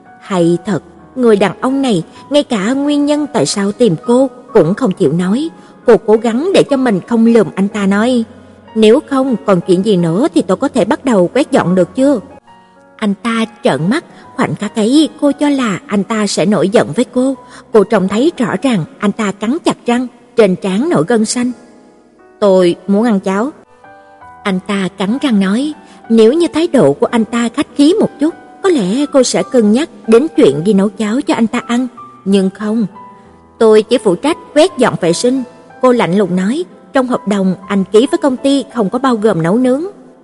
Hay thật, người đàn ông này ngay cả nguyên nhân tại sao tìm cô cũng không chịu nói. Cô cố gắng để cho mình không lườm anh ta nói, nếu không còn chuyện gì nữa thì tôi có thể bắt đầu quét dọn được chưa? Anh ta trợn mắt, khoảnh khắc ấy cô cho là anh ta sẽ nổi giận với cô. Cô trông thấy rõ ràng anh ta cắn chặt răng, trên trán nổi gân xanh. Tôi muốn ăn cháo. Anh ta cắn răng nói, nếu như thái độ của anh ta khách khí một chút, có lẽ cô sẽ cân nhắc đến chuyện đi nấu cháo cho anh ta ăn. Nhưng không, tôi chỉ phụ trách quét dọn vệ sinh. Cô lạnh lùng nói, trong hợp đồng anh ký với công ty không có bao gồm nấu nướng.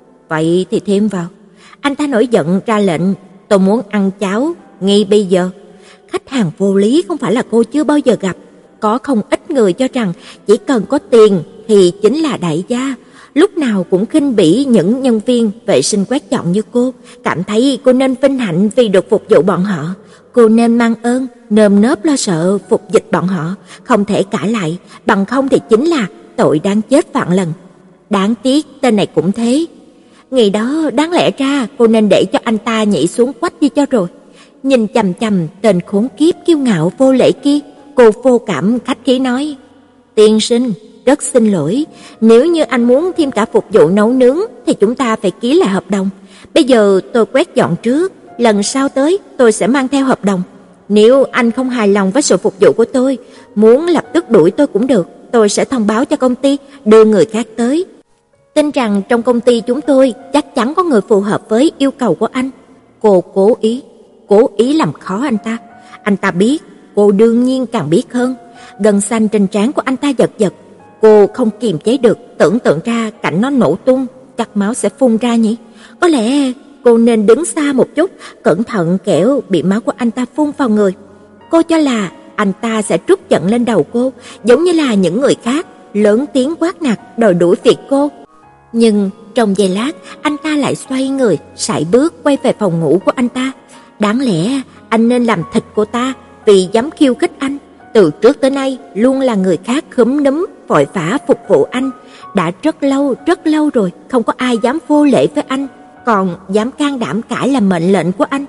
Vậy thì thêm vào. Anh ta nổi giận ra lệnh, tôi muốn ăn cháo ngay bây giờ. Khách hàng vô lý không phải là cô chưa bao giờ gặp. Có không ít người cho rằng chỉ cần có tiền thì chính là đại gia. Lúc nào cũng khinh bỉ những nhân viên vệ sinh quét dọn như cô, cảm thấy cô nên vinh hạnh vì được phục vụ bọn họ. Cô nên mang ơn, nơm nớp lo sợ phục dịch bọn họ, không thể cãi lại, bằng không thì chính là tội đáng chết vạn lần. Đáng tiếc tên này cũng thế. Ngày đó đáng lẽ ra cô nên để cho anh ta nhảy xuống quách đi cho rồi. Nhìn chằm chằm tên khốn kiếp kiêu ngạo vô lễ kia, cô vô cảm khách khí nói, tiên sinh, rất xin lỗi, nếu như anh muốn thêm cả phục vụ nấu nướng thì chúng ta phải ký lại hợp đồng. Bây giờ tôi quét dọn trước, lần sau tới tôi sẽ mang theo hợp đồng. Nếu anh không hài lòng với sự phục vụ của tôi, muốn lập tức đuổi tôi cũng được, tôi sẽ thông báo cho công ty đưa người khác tới. Tin rằng trong công ty chúng tôi chắc chắn có người phù hợp với yêu cầu của anh. Cô cố ý, cố ý làm khó anh ta. Anh ta biết, cô đương nhiên càng biết hơn. Gân xanh trên trán của anh ta giật giật. Cô không kiềm chế được, tưởng tượng ra cảnh nó nổ tung, chắc máu sẽ phun ra nhỉ. Có lẽ cô nên đứng xa một chút, cẩn thận kẻo bị máu của anh ta phun vào người. Cô cho là anh ta sẽ trút giận lên đầu cô, giống như là những người khác, lớn tiếng quát nạt đòi đuổi việc cô. Nhưng trong giây lát, anh ta lại xoay người, sải bước quay về phòng ngủ của anh ta. Đáng lẽ anh nên làm thịt cô ta vì dám khiêu khích anh. Từ trước tới nay luôn là người khác khúm núm vội vã phục vụ anh. Đã rất lâu, rất lâu rồi không có ai dám vô lễ với anh, còn dám can đảm cãi làm mệnh lệnh của anh.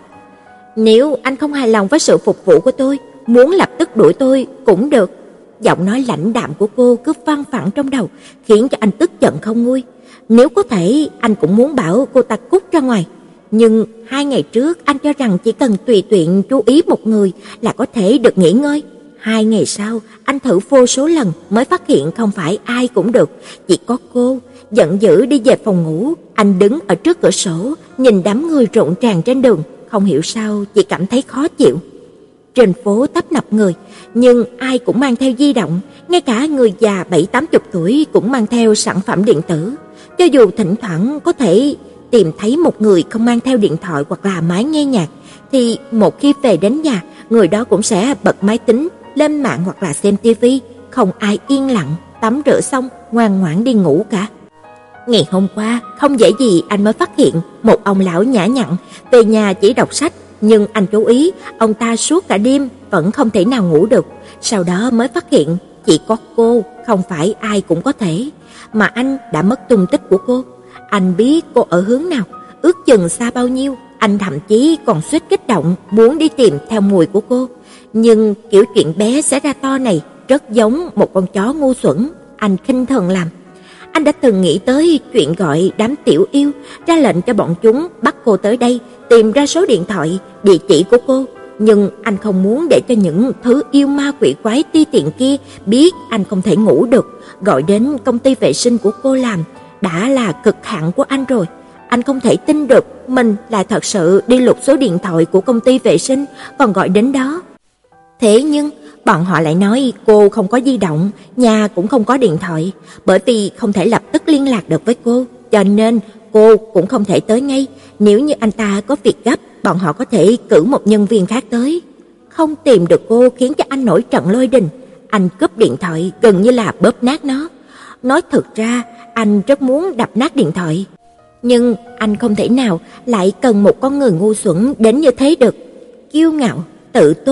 Nếu anh không hài lòng với sự phục vụ của tôi, muốn lập tức đuổi tôi cũng được. Giọng nói lãnh đạm của cô cứ văng vẳng trong đầu, khiến cho anh tức giận không nguôi. Nếu có thể, anh cũng muốn bảo cô ta cút ra ngoài. Nhưng hai ngày trước anh cho rằng chỉ cần tùy tiện chú ý một người là có thể được nghỉ ngơi. Hai ngày sau, anh thử vô số lần mới phát hiện không phải ai cũng được, chỉ có cô. Giận dữ đi về phòng ngủ, anh đứng ở trước cửa sổ, nhìn đám người rộn ràng trên đường, không hiểu sao chỉ cảm thấy khó chịu. Trên phố tấp nập người, nhưng ai cũng mang theo di động, ngay cả người già bảy tám chục tuổi cũng mang theo sản phẩm điện tử. Cho dù thỉnh thoảng có thể tìm thấy một người không mang theo điện thoại hoặc là máy nghe nhạc, thì một khi về đến nhà, người đó cũng sẽ bật máy tính, lên mạng hoặc là xem tivi, không ai yên lặng, tắm rửa xong ngoan ngoãn đi ngủ cả. Ngày hôm qua, không dễ gì anh mới phát hiện một ông lão nhã nhặn về nhà chỉ đọc sách, nhưng anh chú ý, ông ta suốt cả đêm vẫn không thể nào ngủ được. Sau đó mới phát hiện chỉ có cô, không phải ai cũng có thể. Mà anh đã mất tung tích của cô. Anh biết cô ở hướng nào, ước chừng xa bao nhiêu. Anh thậm chí còn suýt kích động muốn đi tìm theo mùi của cô. Nhưng kiểu chuyện bé xảy ra to này rất giống một con chó ngu xuẩn, anh khinh thường làm. Anh đã từng nghĩ tới chuyện gọi đám tiểu yêu, ra lệnh cho bọn chúng bắt cô tới đây, tìm ra số điện thoại, địa chỉ của cô. Nhưng anh không muốn để cho những thứ yêu ma quỷ quái ti tiện kia biết anh không thể ngủ được. Gọi đến công ty vệ sinh của cô làm đã là cực hạn của anh rồi. Anh không thể tin được mình là thật sự đi lục số điện thoại của công ty vệ sinh, còn gọi đến đó. Thế nhưng bọn họ lại nói cô không có di động, nhà cũng không có điện thoại. Bởi vì không thể lập tức liên lạc được với cô, cho nên cô cũng không thể tới ngay. Nếu như anh ta có việc gấp, bọn họ có thể cử một nhân viên khác tới. Không tìm được cô khiến cho anh nổi trận lôi đình. Anh cúp điện thoại gần như là bóp nát nó. Nói thực ra, anh rất muốn đập nát điện thoại. Nhưng anh không thể nào lại cần một con người ngu xuẩn đến như thế được. Kiêu ngạo, tự tôn,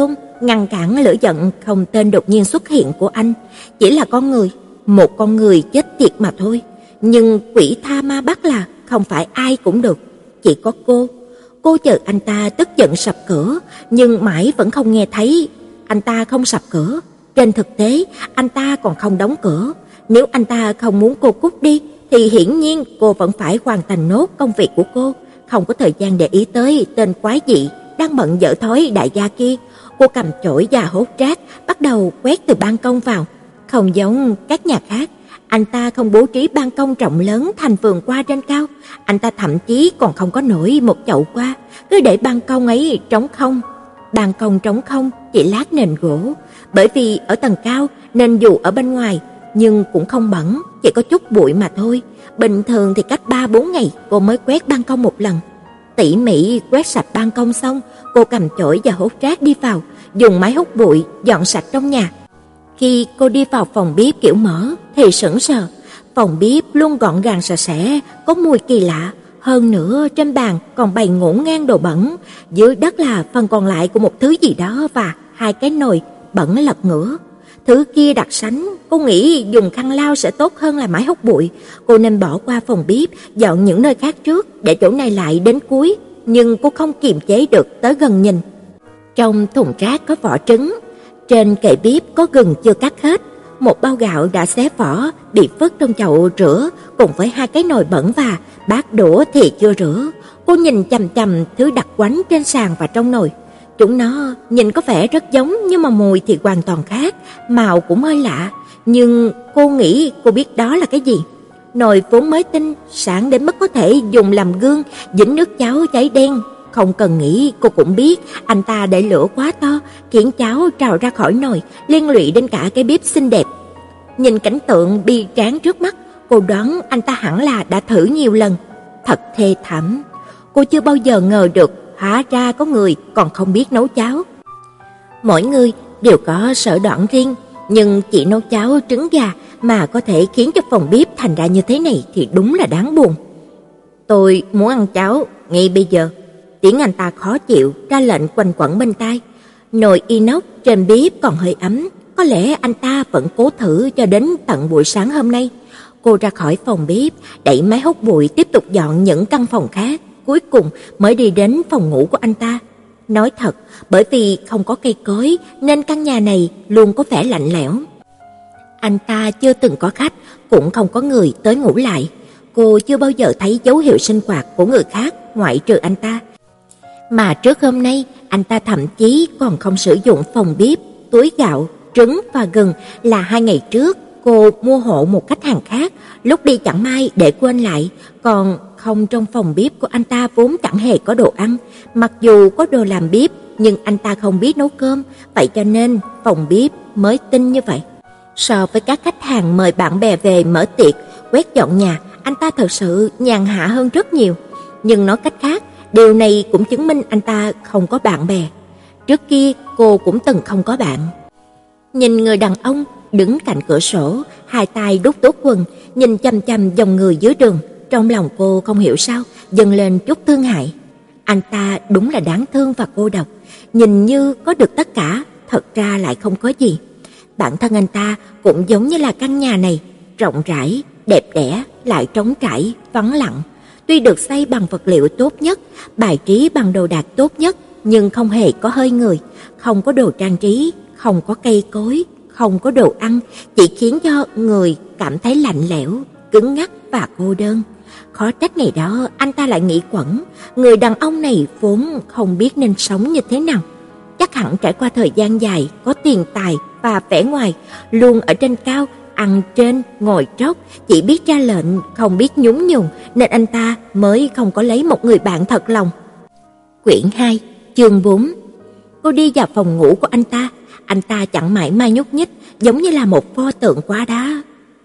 ngăn cản lửa giận không tên đột nhiên xuất hiện của anh. Chỉ là con người, một con người chết tiệt mà thôi. Nhưng quỷ tha ma bắt là không phải ai cũng được, chỉ có cô. Cô chờ anh ta tức giận sập cửa, nhưng mãi vẫn không nghe thấy anh ta không sập cửa. Trên thực tế, anh ta còn không đóng cửa. Nếu anh ta không muốn cô cút đi, thì hiển nhiên cô vẫn phải hoàn thành nốt công việc của cô, không có thời gian để ý tới tên quái dị đang bận dở thói đại gia kia. Cô cầm chổi và hốt rác, bắt đầu quét từ ban công vào. Không giống các nhà khác, anh ta không bố trí ban công rộng lớn thành vườn hoa trên cao. Anh ta thậm chí còn không có nổi một chậu hoa, cứ để ban công ấy trống không. Ban công trống không chỉ lát nền gỗ, bởi vì ở tầng cao nên dù ở bên ngoài nhưng cũng không bẩn, chỉ có chút bụi mà thôi. Bình thường thì cách ba bốn ngày cô mới quét ban công một lần. Tỉ mỉ quét sạch ban công xong, cô cầm chổi và hốt rác đi vào, dùng máy hút bụi dọn sạch trong nhà. Khi cô đi vào phòng bếp kiểu mở thì sững sờ. Phòng bếp luôn gọn gàng sạch sẽ, có mùi kỳ lạ. Hơn nữa trên bàn còn bày ngổn ngang đồ bẩn, dưới đất là phần còn lại của một thứ gì đó và hai cái nồi bẩn lật ngửa. Thứ kia đặc sánh, cô nghĩ dùng khăn lau sẽ tốt hơn là máy hút bụi. Cô nên bỏ qua phòng bếp, dọn những nơi khác trước, để chỗ này lại đến cuối. Nhưng cô không kiềm chế được tới gần nhìn. Trong thùng rác có vỏ trứng, trên kệ bếp có gừng chưa cắt hết, một bao gạo đã xé vỏ bị vứt trong chậu rửa, cùng với hai cái nồi bẩn và bát đũa thì chưa rửa. Cô nhìn chằm chằm thứ đặc quánh trên sàn và trong nồi. Chúng nó nhìn có vẻ rất giống, nhưng mà mùi thì hoàn toàn khác, màu cũng hơi lạ. Nhưng cô nghĩ cô biết đó là cái gì. Nồi vốn mới tinh, sáng đến mức có thể dùng làm gương, dính nước cháo cháy đen. Không cần nghĩ cô cũng biết anh ta để lửa quá to, khiến cháo trào ra khỏi nồi, liên lụy đến cả cái bếp xinh đẹp. Nhìn cảnh tượng bi tráng trước mắt, cô đoán anh ta hẳn là đã thử nhiều lần. Thật thê thảm. Cô chưa bao giờ ngờ được hóa ra có người còn không biết nấu cháo. Mỗi người đều có sở đoản riêng, nhưng chỉ nấu cháo trứng gà mà có thể khiến cho phòng bếp thành ra như thế này thì đúng là đáng buồn. Tôi muốn ăn cháo ngay bây giờ. Tiếng anh ta khó chịu ra lệnh quanh quẩn bên tai. Nồi inox trên bếp còn hơi ấm, có lẽ anh ta vẫn cố thử cho đến tận buổi sáng hôm nay. Cô ra khỏi phòng bếp, đẩy máy hút bụi tiếp tục dọn những căn phòng khác, cuối cùng mới đi đến phòng ngủ của anh ta. Nói thật, bởi vì không có cây cối nên căn nhà này luôn có vẻ lạnh lẽo. Anh ta chưa từng có khách, cũng không có người tới ngủ lại. Cô chưa bao giờ thấy dấu hiệu sinh hoạt của người khác ngoại trừ anh ta. Mà trước hôm nay, anh ta thậm chí còn không sử dụng phòng bếp, túi gạo, trứng và gừng là hai ngày trước cô mua hộ một khách hàng khác, lúc đi chẳng may để quên lại, còn không trong phòng bếp của anh ta vốn chẳng hề có đồ ăn. Mặc dù có đồ làm bếp, nhưng anh ta không biết nấu cơm, vậy cho nên phòng bếp mới tinh như vậy. So với các khách hàng mời bạn bè về mở tiệc, quét dọn nhà, anh ta thật sự nhàn hạ hơn rất nhiều. Nhưng nói cách khác, điều này cũng chứng minh anh ta không có bạn bè. Trước kia cô cũng từng không có bạn. Nhìn người đàn ông đứng cạnh cửa sổ, hai tay đút túi quần, nhìn chằm chằm dòng người dưới đường, trong lòng cô không hiểu sao dâng lên chút thương hại. Anh ta đúng là đáng thương và cô độc, nhìn như có được tất cả, thật ra lại không có gì. Bản thân anh ta cũng giống như là căn nhà này, rộng rãi, đẹp đẽ, lại trống trải, vắng lặng. Tuy được xây bằng vật liệu tốt nhất, bài trí bằng đồ đạc tốt nhất, nhưng không hề có hơi người, không có đồ trang trí, không có cây cối, không có đồ ăn, chỉ khiến cho người cảm thấy lạnh lẽo, cứng ngắc và cô đơn. Khó trách ngày đó anh ta lại nghĩ quẩn, người đàn ông này vốn không biết nên sống như thế nào. Chắc hẳn trải qua thời gian dài, có tiền tài và vẻ ngoài, luôn ở trên cao, ăn trên, ngồi tróc, chỉ biết ra lệnh, không biết nhún nhường, nên anh ta mới không có lấy một người bạn thật lòng. Quyển hai, chương bốn. Cô đi vào phòng ngủ của anh ta, anh ta chẳng mảy may nhúc nhích, giống như là một pho tượng quá đá.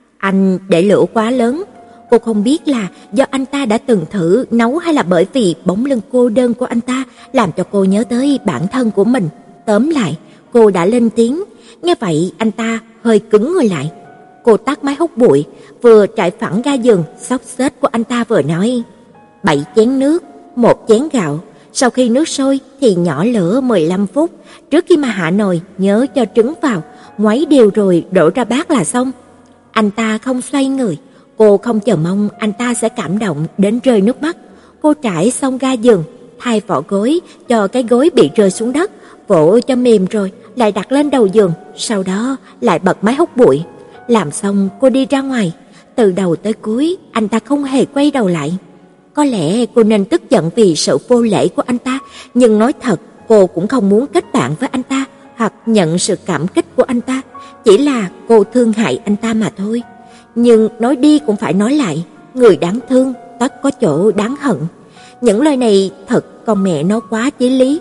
Anh để lửa quá lớn, cô không biết là do anh ta đã từng thử nấu hay là bởi vì bóng lưng cô đơn của anh ta làm cho cô nhớ tới bản thân của mình. Tóm lại, cô đã lên tiếng, nghe vậy anh ta hơi cứng người lại. Cô tắt máy hút bụi, vừa trải phẳng ga giường, xốc xếch của anh ta vừa nói: bảy chén nước, một chén gạo, Sau khi nước sôi thì nhỏ lửa mười lăm phút, trước khi mà hạ nồi nhớ cho trứng vào, ngoáy đều rồi đổ ra bát là xong. Anh ta không xoay người, cô không chờ mong anh ta sẽ cảm động đến rơi nước mắt. Cô trải xong ga giường, thay vỏ gối cho cái gối bị rơi xuống đất, vỗ cho mềm rồi lại đặt lên đầu giường, sau đó lại bật máy hút bụi. Làm xong cô đi ra ngoài, từ đầu tới cuối anh ta không hề quay đầu lại. Có lẽ cô nên tức giận vì sự vô lễ của anh ta, nhưng nói thật, cô cũng không muốn kết bạn với anh ta hoặc nhận sự cảm kích của anh ta, chỉ là cô thương hại anh ta mà thôi. Nhưng nói đi cũng phải nói lại, người đáng thương tất có chỗ đáng hận. Những lời này thật con mẹ nó quá chí lý.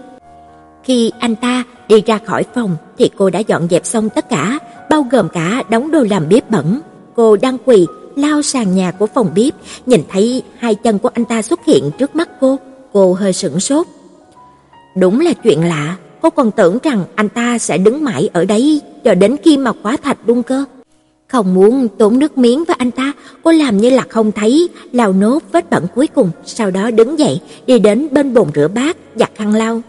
Khi anh ta đi ra khỏi phòng thì cô đã dọn dẹp xong tất cả, bao gồm cả đống đồ làm bếp bẩn. Cô đang quỳ lau sàn nhà của phòng bếp, nhìn thấy hai chân của anh ta xuất hiện trước mắt cô, cô hơi sửng sốt. Đúng là chuyện lạ, cô còn tưởng rằng anh ta sẽ đứng mãi ở đấy cho đến khi mà khóa thạch luôn cơ. Không muốn tốn nước miếng với anh ta, cô làm như là không thấy, lau nốt vết bẩn cuối cùng, sau đó đứng dậy, đi đến bên bồn rửa bát, giặt khăn lau.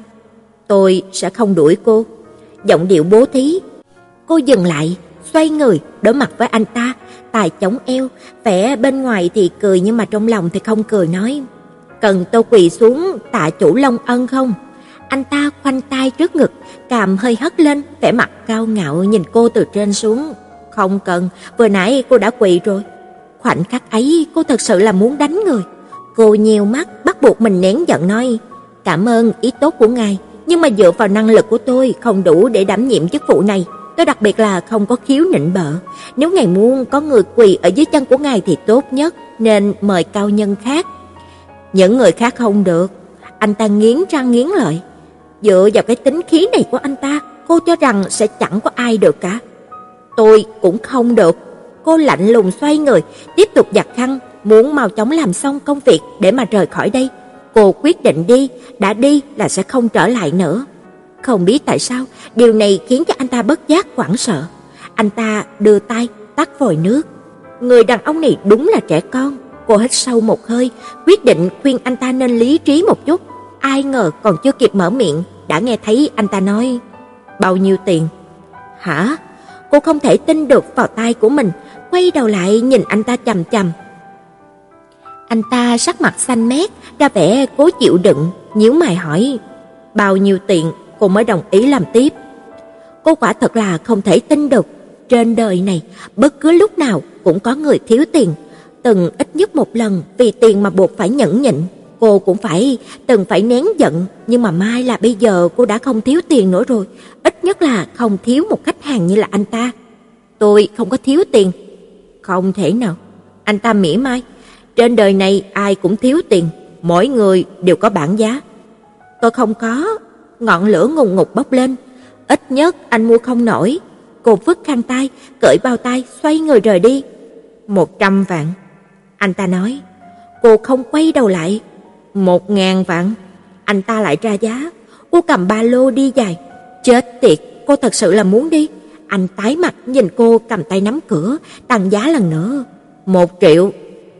Tôi sẽ không đuổi cô. Giọng điệu bố thí. Cô dừng lại, xoay người, đối mặt với anh ta, tay chống eo, vẻ bên ngoài thì cười nhưng mà trong lòng thì không cười, nói: Cần tôi quỳ xuống tạ chủ Long Ân không? Anh ta khoanh tay trước ngực, cằm hơi hất lên, vẻ mặt cao ngạo nhìn cô từ trên xuống. Không cần, vừa nãy cô đã quỳ rồi. Khoảnh khắc ấy cô thật sự là muốn đánh người. Cô nheo mắt, bắt buộc mình nén giận nói: Cảm ơn ý tốt của ngài, nhưng mà dựa vào năng lực của tôi không đủ để đảm nhiệm chức vụ này. Tôi đặc biệt là không có khiếu nịnh bợ. Nếu ngài muốn có người quỳ ở dưới chân của ngài thì tốt nhất nên mời cao nhân khác. Những người khác không được. Anh ta nghiến răng nghiến lợi. Dựa vào cái tính khí này của anh ta, cô cho rằng sẽ chẳng có ai được cả. Tôi cũng không được. Cô lạnh lùng xoay người, tiếp tục giặt khăn, muốn mau chóng làm xong công việc để mà rời khỏi đây. Cô quyết định đi, đã đi là sẽ không trở lại nữa. Không biết tại sao, điều này khiến cho anh ta bất giác hoảng sợ. Anh ta đưa tay tắt vòi nước. Người đàn ông này đúng là trẻ con. Cô hít sâu một hơi, quyết định khuyên anh ta nên lý trí một chút. Ai ngờ còn chưa kịp mở miệng, đã nghe thấy anh ta nói: Bao nhiêu tiền? Hả? Cô không thể tin được vào tai của mình, quay đầu lại nhìn anh ta chằm chằm. Anh ta sắc mặt xanh mét, ra vẻ cố chịu đựng, nhíu mày hỏi: Bao nhiêu tiền cô mới đồng ý làm tiếp? Cô quả thật là không thể tin được. Trên đời này, bất cứ lúc nào cũng có người thiếu tiền. Từng ít nhất một lần vì tiền mà buộc phải nhẫn nhịn. Cô cũng phải từng phải nén giận, nhưng mà may là bây giờ cô đã không thiếu tiền nữa rồi, ít nhất là không thiếu một khách hàng như là anh ta. Tôi không có thiếu tiền. Không thể nào. Anh ta mỉa mai. Trên đời này ai cũng thiếu tiền, mỗi người đều có bảng giá. Tôi không có. Ngọn lửa ngùn ngụt bốc lên. Ít nhất anh mua không nổi. Cô vứt khăn tay, cởi bao tay, xoay người rời đi. Một trăm vạn. Anh ta nói. Cô không quay đầu lại. Một ngàn vạn. Anh ta lại ra giá. Cô cầm ba lô đi dài. Chết tiệt, cô thật sự là muốn đi. Anh tái mặt nhìn cô cầm tay nắm cửa, tăng giá lần nữa. Một triệu.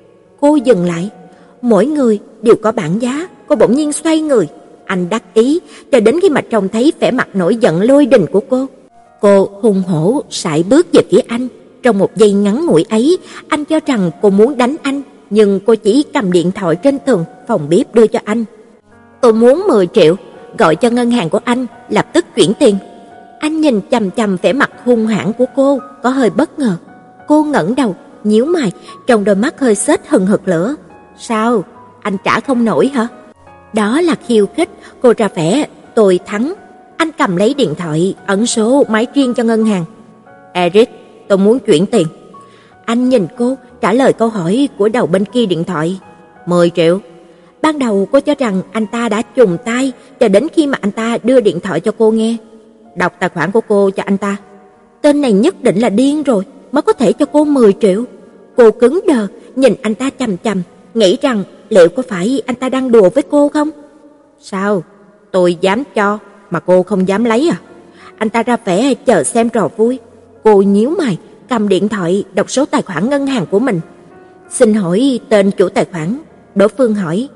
Cô dừng lại. Mỗi người đều có bảng giá. Cô bỗng nhiên xoay người. Anh đắc ý cho đến khi mà trông thấy vẻ mặt nổi giận lôi đình của cô. Cô hùng hổ sải bước về phía anh. Trong một giây ngắn ngủi ấy, anh cho rằng cô muốn đánh anh, nhưng cô chỉ cầm điện thoại trên tường phòng bếp đưa cho anh. Tôi muốn mười triệu, gọi cho ngân hàng của anh, lập tức chuyển tiền. Anh nhìn chằm chằm vẻ mặt hung hãn của cô, có hơi bất ngờ. Cô ngẩng đầu, nhíu mày, trong đôi mắt hơi xếch hừng hực lửa. Sao? Anh trả không nổi hả? Đó là khiêu khích. Cô ra vẻ tôi thắng. Anh cầm lấy điện thoại, ấn số máy riêng cho ngân hàng. Eric, tôi muốn chuyển tiền. Anh nhìn cô, trả lời câu hỏi của đầu bên kia điện thoại. mười triệu. Ban đầu cô cho rằng anh ta đã trùng tay, cho đến khi mà anh ta đưa điện thoại cho cô nghe. Đọc tài khoản của cô cho anh ta. Tên này nhất định là điên rồi, mới có thể cho cô mười triệu. Cô cứng đờ, nhìn anh ta chằm chằm, nghĩ rằng liệu có phải anh ta đang đùa với cô không? Sao? Tôi dám cho, mà cô không dám lấy à? Anh ta ra vẻ chờ xem trò vui. Cô nhíu mày, cầm điện thoại đọc số tài khoản ngân hàng của mình. Xin hỏi tên chủ tài khoản. Đối phương hỏi.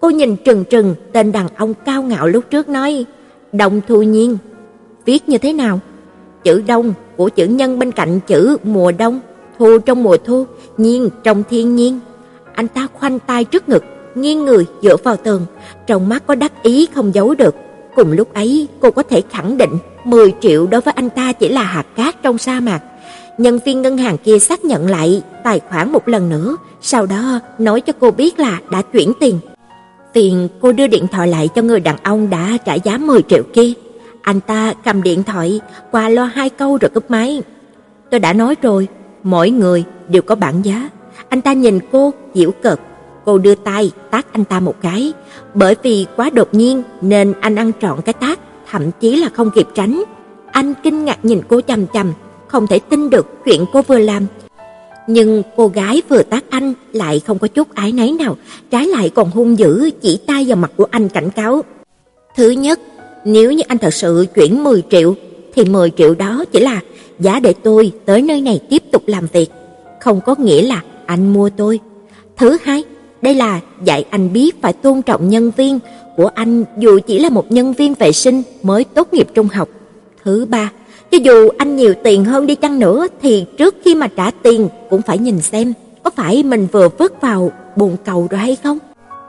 Cô nhìn trừng trừng tên đàn ông cao ngạo lúc trước nói, Đông Thu Nhiên. Viết như thế nào? Chữ Đông của chữ nhân bên cạnh chữ mùa đông, thu trong mùa thu, nhiên trong thiên nhiên. Anh ta khoanh tay trước ngực, nghiêng người dựa vào tường, trong mắt có đắc ý không giấu được. Cùng lúc ấy, cô có thể khẳng định mười triệu đối với anh ta chỉ là hạt cát trong sa mạc. Nhân viên ngân hàng kia xác nhận lại tài khoản một lần nữa, sau đó nói cho cô biết là đã chuyển tiền. Tiền cô đưa điện thoại lại cho người đàn ông đã trả giá mười triệu kia. Anh ta cầm điện thoại, qua loa hai câu rồi cúp máy. Tôi đã nói rồi, mỗi người đều có bản giá. Anh ta nhìn cô, giễu cợt. Cô đưa tay tát anh ta một cái. Bởi vì quá đột nhiên nên anh ăn trọn cái tát, thậm chí là không kịp tránh. Anh kinh ngạc nhìn cô chằm chằm, không thể tin được chuyện cô vừa làm. Nhưng cô gái vừa tát anh lại không có chút áy náy nào, trái lại còn hung dữ chỉ tay vào mặt của anh cảnh cáo. Thứ nhất, nếu như anh thật sự chuyển mười triệu, thì mười triệu đó chỉ là giá để tôi tới nơi này tiếp tục làm việc, không có nghĩa là anh mua tôi. Thứ hai, đây là dạy anh biết phải tôn trọng nhân viên của anh dù chỉ là một nhân viên vệ sinh mới tốt nghiệp trung học. Thứ ba, cho dù anh nhiều tiền hơn đi chăng nữa thì trước khi mà trả tiền cũng phải nhìn xem có phải mình vừa vứt vào bồn cầu rồi hay không.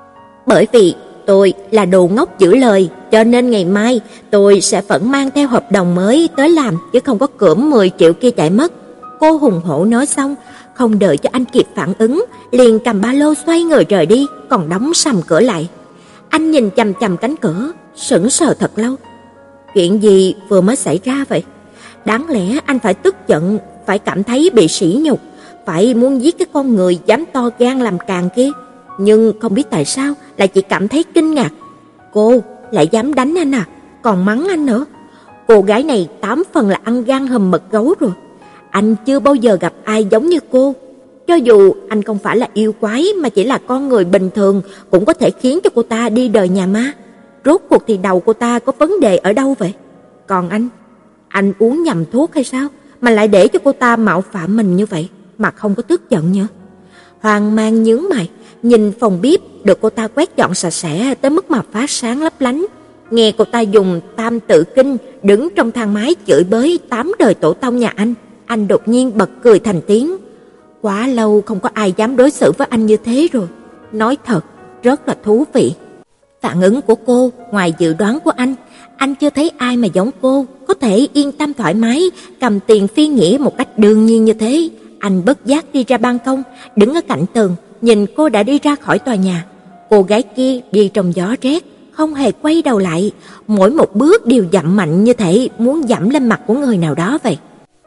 Bởi vì tôi là đồ ngốc giữ lời, cho nên ngày mai tôi sẽ vẫn mang theo hợp đồng mới tới làm, chứ không có cưỡng mười triệu kia chạy mất. Cô hùng hổ nói xong, không đợi cho anh kịp phản ứng, liền cầm ba lô xoay người rời đi, còn đóng sầm cửa lại. Anh nhìn chằm chằm cánh cửa, sững sờ thật lâu. Chuyện gì vừa mới xảy ra vậy? Đáng lẽ anh phải tức giận, phải cảm thấy bị sỉ nhục, phải muốn giết cái con người dám to gan làm càng kia. Nhưng không biết tại sao lại chỉ cảm thấy kinh ngạc. Cô lại dám đánh anh à, còn mắng anh nữa. Cô gái này tám phần là ăn gan hùm mật gấu rồi. Anh chưa bao giờ gặp ai giống như cô. Cho dù anh không phải là yêu quái mà chỉ là con người bình thường, cũng có thể khiến cho cô ta đi đời nhà ma. Rốt cuộc thì đầu cô ta có vấn đề ở đâu vậy? Còn anh, anh uống nhầm thuốc hay sao mà lại để cho cô ta mạo phạm mình như vậy mà không có tức giận nhỉ? Hoang mang nhướng mày, nhìn phòng bếp được cô ta quét dọn sạch sẽ tới mức mà phát sáng lấp lánh. Nghe cô ta dùng tam tự kinh đứng trong thang máy chửi bới tám đời tổ tông nhà anh, anh đột nhiên bật cười thành tiếng. Quá lâu không có ai dám đối xử với anh như thế rồi. Nói thật, rất là thú vị. Phản ứng của cô ngoài dự đoán của anh, anh chưa thấy ai mà giống cô, có thể yên tâm thoải mái cầm tiền phi nghĩa một cách đương nhiên như thế. Anh bất giác đi ra ban công, đứng ở cạnh tường, nhìn cô đã đi ra khỏi tòa nhà. Cô gái kia đi trong gió rét, không hề quay đầu lại, mỗi một bước đều dậm mạnh như thể muốn dẫm lên mặt của người nào đó vậy.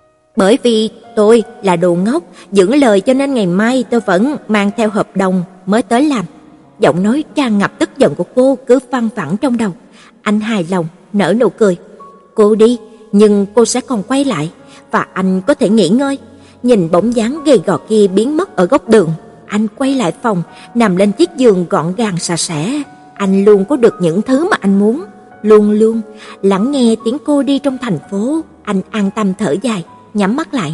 Bởi vì tôi là đồ ngốc, giữ lời cho nên ngày mai tôi vẫn mang theo hợp đồng mới tới làm. Giọng nói tràn ngập tức giận của cô cứ văng vẳng trong đầu. Anh hài lòng, nở nụ cười. Cô đi, nhưng cô sẽ còn quay lại, và anh có thể nghỉ ngơi. Nhìn bóng dáng gầy gò kia biến mất ở góc đường, anh quay lại phòng, nằm lên chiếc giường gọn gàng sạch sẽ. Anh luôn có được những thứ mà anh muốn, luôn luôn lắng nghe tiếng cô đi trong thành phố. Anh an tâm thở dài, nhắm mắt lại.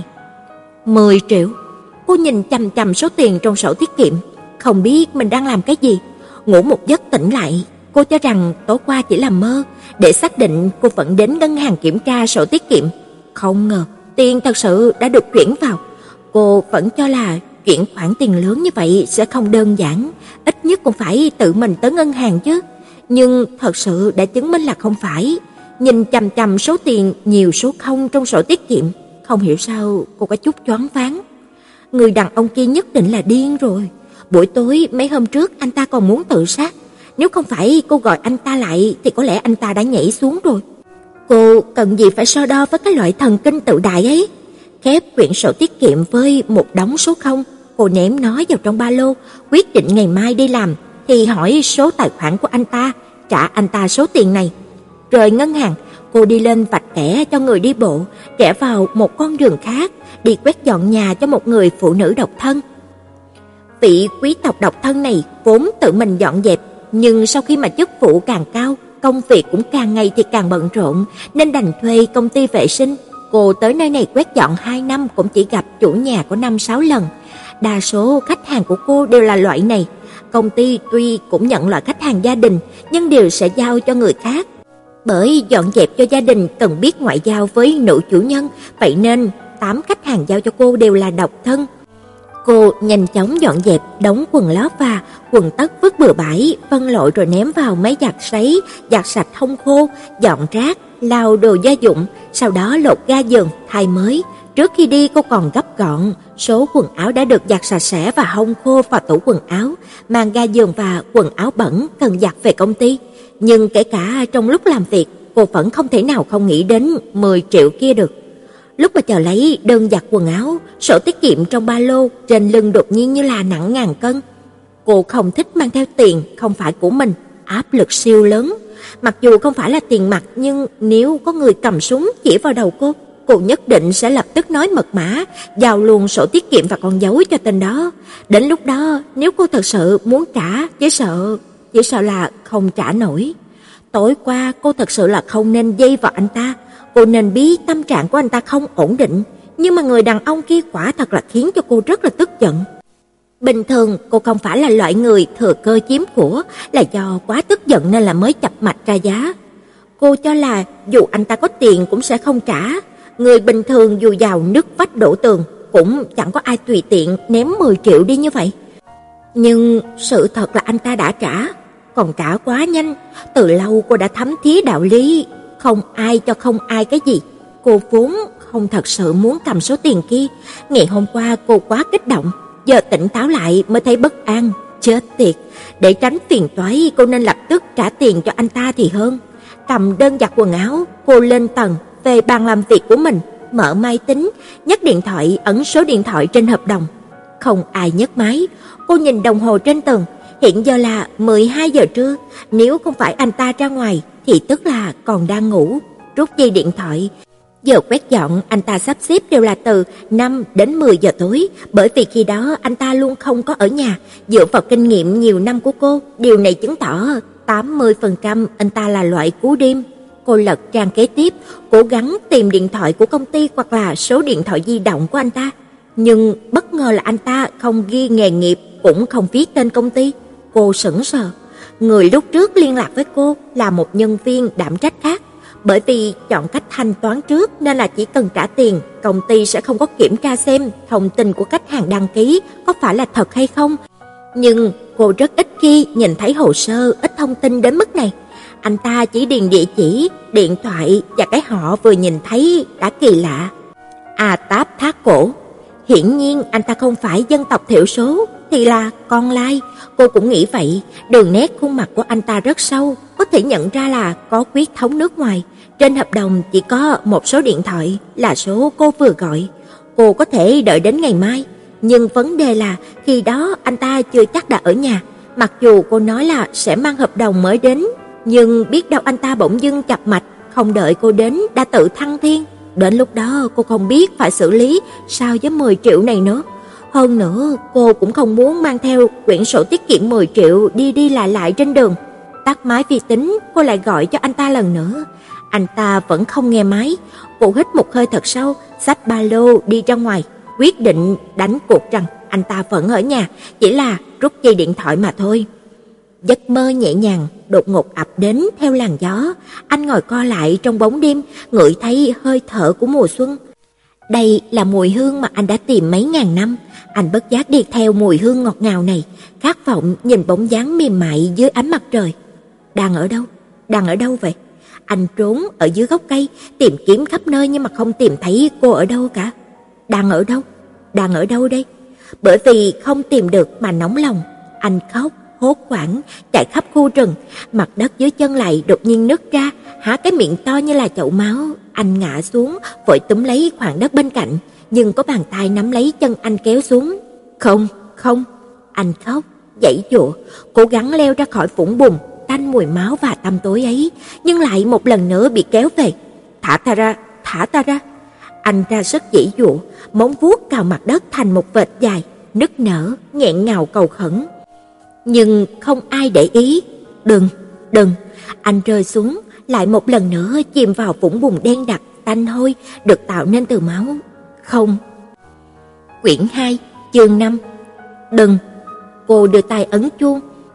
Mười triệu. Cô nhìn chằm chằm số tiền trong sổ tiết kiệm, không biết mình đang làm cái gì. Ngủ một giấc tỉnh lại, cô cho rằng tối qua chỉ là mơ. Để xác định, cô vẫn đến ngân hàng kiểm tra sổ tiết kiệm. Không ngờ tiền thật sự đã được chuyển vào. Cô vẫn cho là chuyển khoản tiền lớn như vậy sẽ không đơn giản, ít nhất cũng phải tự mình tới ngân hàng chứ. Nhưng thật sự đã chứng minh là không phải. Nhìn chằm chằm số tiền nhiều số không trong sổ tiết kiệm, không hiểu sao cô có chút choáng váng. Người đàn ông kia nhất định là điên rồi. Buổi tối mấy hôm trước anh ta còn muốn tự sát. Nếu không phải cô gọi anh ta lại thì có lẽ anh ta đã nhảy xuống rồi. Cô cần gì phải so đo với cái loại thần kinh tự đại ấy. Khép quyển sổ tiết kiệm với một đống số không, cô ném nó vào trong ba lô, quyết định ngày mai đi làm thì hỏi số tài khoản của anh ta, trả anh ta số tiền này. Rời ngân hàng, cô đi lên vạch kẻ cho người đi bộ, rẽ vào một con đường khác, đi quét dọn nhà cho một người phụ nữ độc thân. Vị quý tộc độc thân này vốn tự mình dọn dẹp, nhưng sau khi mà chức vụ càng cao, công việc cũng càng ngày thì càng bận rộn, nên đành thuê công ty vệ sinh. Cô tới nơi này quét dọn hai năm cũng chỉ gặp chủ nhà có năm sáu lần. Đa số khách hàng của cô đều là loại này. Công ty tuy cũng nhận loại khách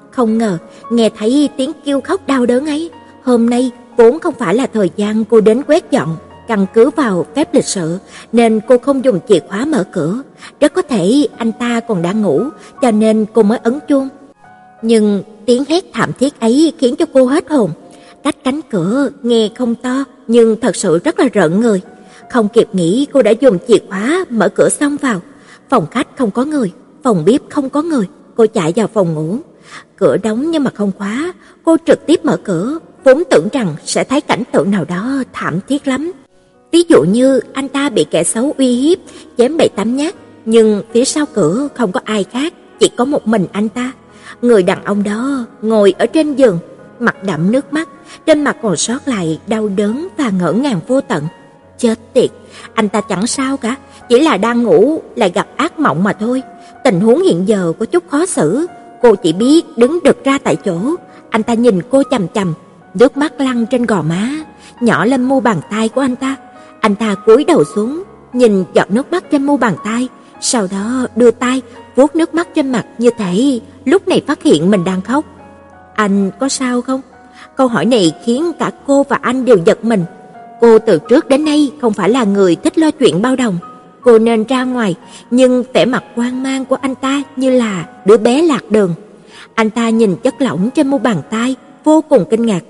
Không ngờ nghe thấy tiếng kêu khóc đau đớn ấy. Hôm nay vốn không phải là thời gian cô đến quét dọn. Căn cứ vào phép lịch sự nên cô không dùng chìa khóa mở cửa. Rất có thể anh ta còn đang ngủ, cho nên cô mới ấn chuông. Nhưng tiếng hét thảm thiết ấy khiến cho cô hết hồn. Cách cánh cửa nghe không to nhưng thật sự rất là rợn người. Không kịp nghĩ, cô đã dùng chìa khóa mở cửa xông vào. Phòng khách không có người, phòng bếp không có người. Cô chạy vào phòng ngủ. Cửa đóng nhưng mà không khóa. Cô trực tiếp mở cửa, vốn tưởng rằng sẽ thấy cảnh tượng nào đó thảm thiết lắm. Ví dụ như anh ta bị kẻ xấu uy hiếp, chém bảy tám nhát, nhưng phía sau cửa không có ai khác, chỉ có một mình anh ta. Người đàn ông đó ngồi ở trên giường, mặt đẫm nước mắt, trên mặt còn sót lại đau đớn và ngỡ ngàng vô tận. Chết tiệt, anh ta chẳng sao cả, chỉ là đang ngủ lại gặp ác mộng mà thôi. Tình huống hiện giờ có chút khó xử, cô chỉ biết đứng đực ra tại chỗ. Anh ta nhìn cô chằm chằm, nước mắt lăn trên gò má, nhỏ lên mu bàn tay của anh ta. Anh ta cúi đầu xuống, nhìn giọt nước mắt trên mu bàn tay, sau đó đưa tay vuốt nước mắt trên mặt, như thể lúc này phát hiện mình đang khóc. Anh có sao không? Câu hỏi này khiến cả cô và anh đều giật mình. Cô từ trước đến nay không phải là người thích lo chuyện bao đồng. Cô nên ra ngoài, nhưng vẻ mặt hoang mang của anh ta như là đứa bé lạc đường. Anh ta nhìn chất lỏng trên mu bàn tay, vô cùng kinh ngạc.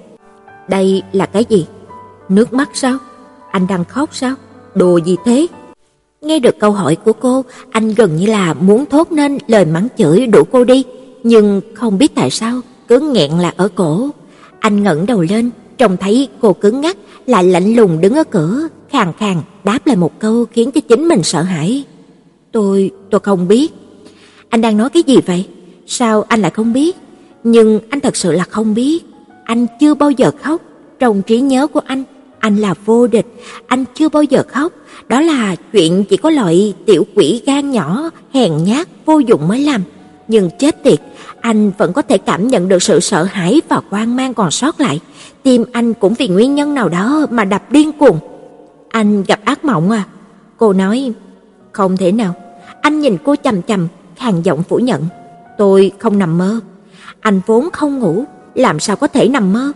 Đây là cái gì? Nước mắt sao? Anh đang khóc sao? Đồ gì thế? Nghe được câu hỏi của cô, anh gần như là muốn thốt nên lời mắng chửi đuổi cô đi, nhưng không biết tại sao cứ nghẹn lại ở cổ. Anh ngẩng đầu lên, trông thấy cô cứng ngắc, lại lạnh lùng đứng ở cửa, khàn khàn đáp lại một câu khiến cho chính mình sợ hãi. Tôi, tôi không biết. Anh đang nói cái gì vậy? Sao anh lại không biết? Nhưng anh thật sự là không biết. Anh chưa bao giờ khóc. Trong trí nhớ của anh, anh là vô địch. Anh chưa bao giờ khóc. Đó là chuyện chỉ có loại tiểu quỷ gan nhỏ, hèn nhát, vô dụng mới làm. Nhưng chết tiệt, anh vẫn có thể cảm nhận được sự sợ hãi và hoang mang còn sót lại. Tim anh cũng vì nguyên nhân nào đó mà đập điên cuồng. Anh gặp ác mộng à? Cô nói. Không thể nào. Anh nhìn cô chằm chằm, khàn giọng phủ nhận. Tôi không nằm mơ. Anh vốn không ngủ, làm sao có thể nằm mơ?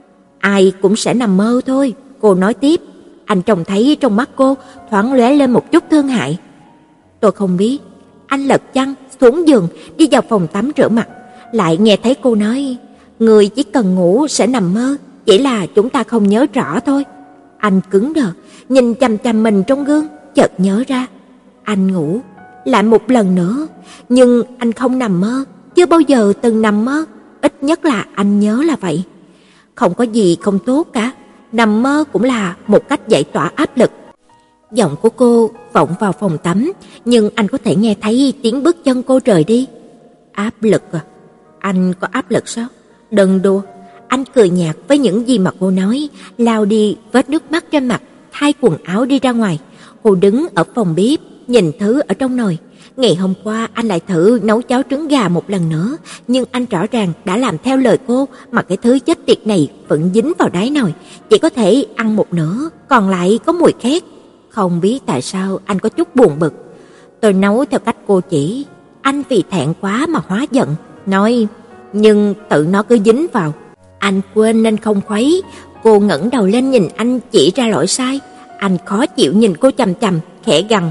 Ai cũng sẽ nằm mơ thôi, cô nói tiếp. Anh trông thấy trong mắt cô thoáng lóe lên một chút thương hại. Tôi không biết. Anh lật chăn xuống giường, đi vào phòng tắm rửa mặt, lại nghe thấy cô nói, người chỉ cần ngủ sẽ nằm mơ, chỉ là chúng ta không nhớ rõ thôi. Anh cứng đờ, nhìn chằm chằm mình trong gương, chợt nhớ ra, anh ngủ lại một lần nữa, nhưng anh không nằm mơ, chưa bao giờ từng nằm mơ, ít nhất là anh nhớ là vậy. Không có gì không tốt cả, nằm mơ cũng là một cách giải tỏa áp lực. Giọng của cô vọng vào phòng tắm, nhưng anh có thể nghe thấy tiếng bước chân cô rời đi. Áp lực à? Anh có áp lực sao? Đừng đùa. Anh cười nhạt với những gì mà cô nói, lau đi vết nước mắt trên mặt, thay quần áo đi ra ngoài. Cô đứng ở phòng bếp, nhìn thứ ở trong nồi. Ngày hôm qua anh lại thử nấu cháo trứng gà một lần nữa, nhưng anh rõ ràng đã làm theo lời cô, mà cái thứ chết tiệt này vẫn dính vào đáy nồi, chỉ có thể ăn một nửa, còn lại có mùi khét. Không biết tại sao anh có chút buồn bực. Tôi nấu theo cách cô chỉ. Anh vì thẹn quá mà hóa giận, nói, nhưng tự nó cứ dính vào. Anh quên nên không khuấy. Cô ngẩng đầu lên nhìn anh chỉ ra lỗi sai. Anh khó chịu nhìn cô chằm chằm, khẽ gằn.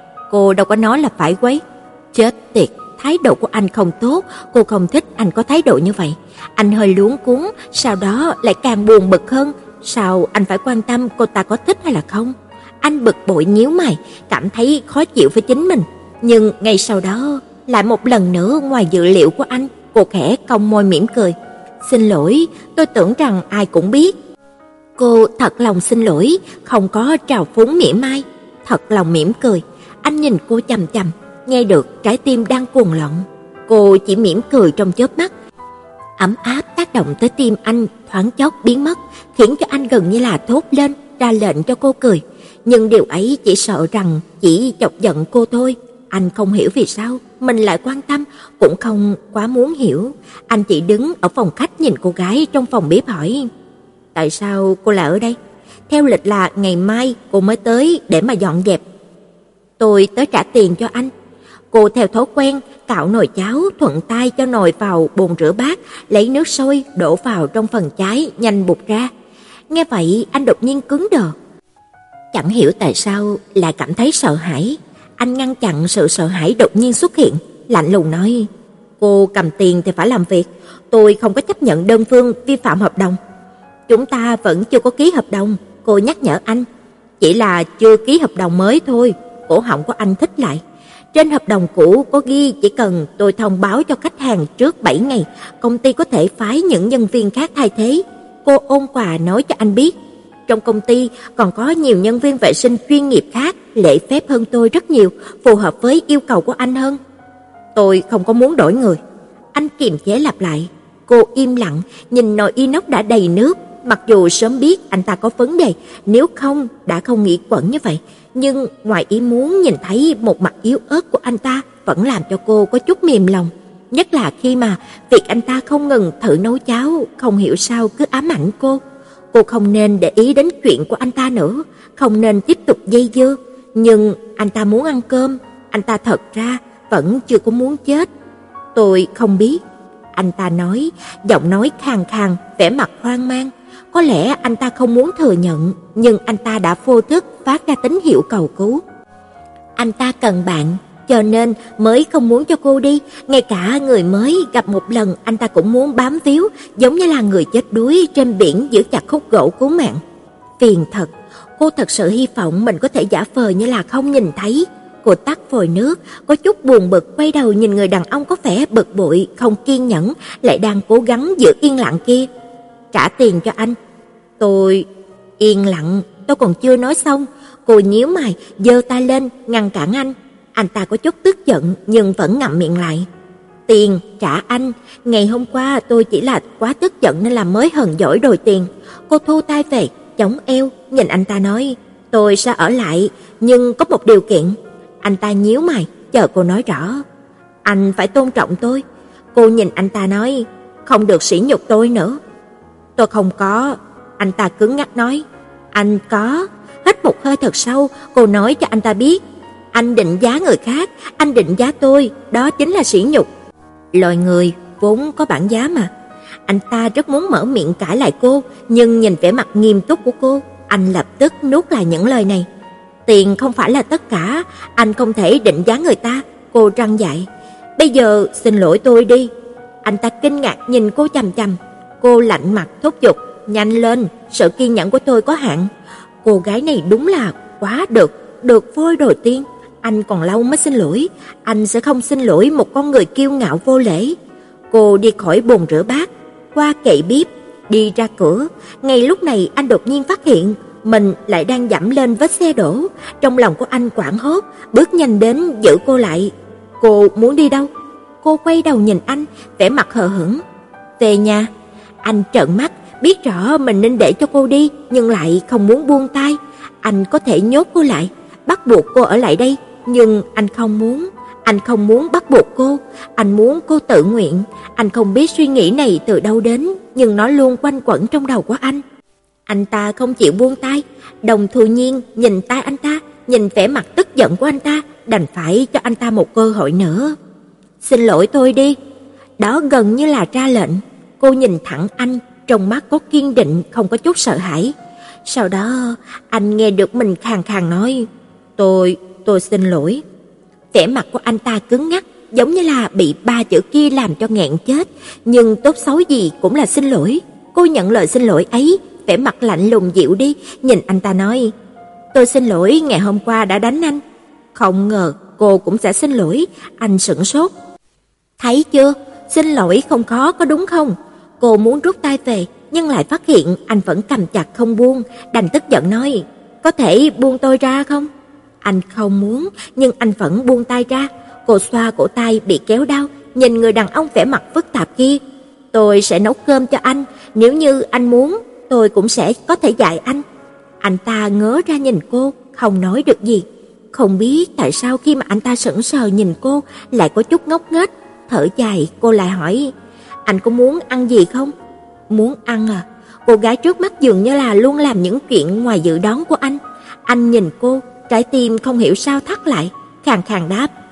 Cô đâu có nói là phải quấy. Chết tiệt, thái độ của anh không tốt, cô không thích anh có thái độ như vậy. Anh hơi luống cuống, sau đó lại càng buồn bực hơn. Sao anh phải quan tâm cô ta có thích hay là không? Anh bực bội nhíu mày, cảm thấy khó chịu với chính mình. Nhưng ngay sau đó, lại một lần nữa ngoài dự liệu của anh, cô khẽ cong môi mỉm cười. Xin lỗi, tôi tưởng rằng ai cũng biết. Cô thật lòng xin lỗi, không có trào phúng mỉa mai, thật lòng mỉm cười. Anh nhìn cô chằm chằm, nghe được trái tim đang cuồng loạn. Cô chỉ mỉm cười trong chớp mắt. Ấm áp tác động tới tim anh thoáng chốc biến mất, khiến cho anh gần như là thốt lên, ra lệnh cho cô cười. Nhưng điều ấy chỉ sợ rằng chỉ chọc giận cô thôi. Anh không hiểu vì sao mình lại quan tâm, cũng không quá muốn hiểu. Anh chỉ đứng ở phòng khách nhìn cô gái trong phòng bếp hỏi, tại sao cô lại ở đây? Theo lịch là ngày mai cô mới tới để mà dọn dẹp. Tôi tới trả tiền cho anh. Cô theo thói quen cạo nồi cháo, thuận tay cho nồi vào bồn rửa bát, lấy nước sôi đổ vào trong phần cháy, nhanh bụt ra. Nghe vậy, anh đột nhiên cứng đờ. Chẳng hiểu tại sao lại cảm thấy sợ hãi. Anh ngăn chặn sự sợ hãi đột nhiên xuất hiện, lạnh lùng nói: "Cô cầm tiền thì phải làm việc, tôi không có chấp nhận đơn phương vi phạm hợp đồng." "Chúng ta vẫn chưa có ký hợp đồng," cô nhắc nhở anh. "Chỉ là chưa ký hợp đồng mới thôi." Cổ họng của anh thích lại. "Trên hợp đồng cũ có ghi chỉ cần tôi thông báo cho khách hàng trước bảy ngày, công ty có thể phái những nhân viên khác thay thế." Cô ôn hòa nói cho anh biết, trong công ty còn có nhiều nhân viên vệ sinh chuyên nghiệp khác, lễ phép hơn tôi rất nhiều, phù hợp với yêu cầu của anh hơn. "Tôi không có muốn đổi người." Anh kiềm chế lặp lại. Cô im lặng, nhìn nồi inox đã đầy nước, mặc dù sớm biết anh ta có vấn đề, nếu không đã không nghĩ quẩn như vậy, nhưng ngoài ý muốn nhìn thấy một mặt yếu ớt của anh ta vẫn làm cho cô có chút mềm lòng, nhất là khi mà việc anh ta không ngừng thử nấu cháo, không hiểu sao cứ ám ảnh cô. Cô không nên để ý đến chuyện của anh ta nữa, không nên tiếp tục dây dưa, nhưng anh ta muốn ăn cơm, anh ta thật ra vẫn chưa có muốn chết. "Tôi không biết," anh ta nói, giọng nói khàn khàn, vẻ mặt hoang mang. Có lẽ anh ta không muốn thừa nhận, nhưng anh ta đã vô thức phát ra tín hiệu cầu cứu. Anh ta cần bạn, cho nên mới không muốn cho cô đi, ngay cả người mới gặp một lần anh ta cũng muốn bám víu, giống như là người chết đuối trên biển giữ chặt khúc gỗ cứu mạng. Phiền thật, cô thật sự hy vọng mình có thể giả vờ như là không nhìn thấy. Cô tắt vòi nước, có chút buồn bực quay đầu nhìn người đàn ông có vẻ bực bội, không kiên nhẫn, lại đang cố gắng giữ yên lặng kia. "Trả tiền cho anh." "Tôi..." Yên lặng, tôi còn chưa nói xong, cô nhíu mày, giơ tay lên ngăn cản anh. Anh ta có chút tức giận nhưng vẫn ngậm miệng lại. "Tiền trả anh, ngày hôm qua tôi chỉ là quá tức giận nên là mới hờn dỗi đòi tiền." Cô thu tay về, chống eo, nhìn anh ta nói: "Tôi sẽ ở lại, nhưng có một điều kiện." Anh ta nhíu mày, chờ cô nói rõ. "Anh phải tôn trọng tôi." Cô nhìn anh ta nói: "Không được sỉ nhục tôi nữa." "Tôi không có." Anh ta cứng ngắc nói. "Anh có." Hít một hơi thật sâu, cô nói cho anh ta biết: "Anh định giá người khác, anh định giá tôi, đó chính là sỉ nhục." Loài người vốn có bản giá mà. Anh ta rất muốn mở miệng cãi lại cô, nhưng nhìn vẻ mặt nghiêm túc của cô, anh lập tức nuốt lại những lời này. "Tiền không phải là tất cả, anh không thể định giá người ta." Cô răn dạy. "Bây giờ xin lỗi tôi đi." Anh ta kinh ngạc nhìn cô chằm chằm. Cô lạnh mặt thúc giục: "Nhanh lên, sự kiên nhẫn của tôi có hạn." Cô gái này đúng là quá được, được vôi đầu tiên. Anh còn lâu mới xin lỗi, anh sẽ không xin lỗi một con người kiêu ngạo vô lễ. Cô đi khỏi bồn rửa bát, qua kệ bếp, đi ra cửa. Ngay lúc này anh đột nhiên phát hiện mình lại đang dẫm lên vết xe đổ. Trong lòng của anh hoảng hốt, bước nhanh đến giữ cô lại. "Cô muốn đi đâu?" Cô quay đầu nhìn anh, vẻ mặt hờ hững. "Về nhà." Anh trợn mắt, biết rõ mình nên để cho cô đi, nhưng lại không muốn buông tay. Anh có thể nhốt cô lại, bắt buộc cô ở lại đây, nhưng anh không muốn. Anh không muốn bắt buộc cô, anh muốn cô tự nguyện. Anh không biết suy nghĩ này từ đâu đến, nhưng nó luôn quanh quẩn trong đầu của anh. Anh ta không chịu buông tay. Đồng Thu Nhiên nhìn tay anh ta, nhìn vẻ mặt tức giận của anh ta, đành phải cho anh ta một cơ hội nữa. "Xin lỗi tôi đi." Đó gần như là ra lệnh. Cô nhìn thẳng anh, trong mắt có kiên định, không có chút sợ hãi. Sau đó, anh nghe được mình khàn khàn nói: Tôi, tôi xin lỗi." Vẻ mặt của anh ta cứng ngắc, giống như là bị ba chữ kia làm cho nghẹn chết, nhưng tốt xấu gì cũng là xin lỗi. Cô nhận lời xin lỗi ấy, vẻ mặt lạnh lùng dịu đi, nhìn anh ta nói: "Tôi xin lỗi ngày hôm qua đã đánh anh." Không ngờ cô cũng sẽ xin lỗi. Anh sửng sốt. "Thấy chưa, xin lỗi không khó có đúng không?" Cô muốn rút tay về, nhưng lại phát hiện anh vẫn cầm chặt không buông, đành tức giận nói: "Có thể buông tôi ra không?" Anh không muốn, nhưng anh vẫn buông tay ra. Cô xoa cổ tay bị kéo đau, nhìn người đàn ông vẻ mặt phức tạp kia. "Tôi sẽ nấu cơm cho anh, nếu như anh muốn, tôi cũng sẽ có thể dạy anh." Anh ta ngớ ra nhìn cô, không nói được gì. Không biết tại sao khi mà anh ta sững sờ nhìn cô lại có chút ngốc nghếch. Thở dài, cô lại hỏi: "Anh có muốn ăn gì không?" "Muốn ăn à?" Cô gái trước mắt dường như là luôn làm những chuyện ngoài dự đoán của anh. Anh nhìn cô, trái tim không hiểu sao thắt lại, khàn khàn đáp: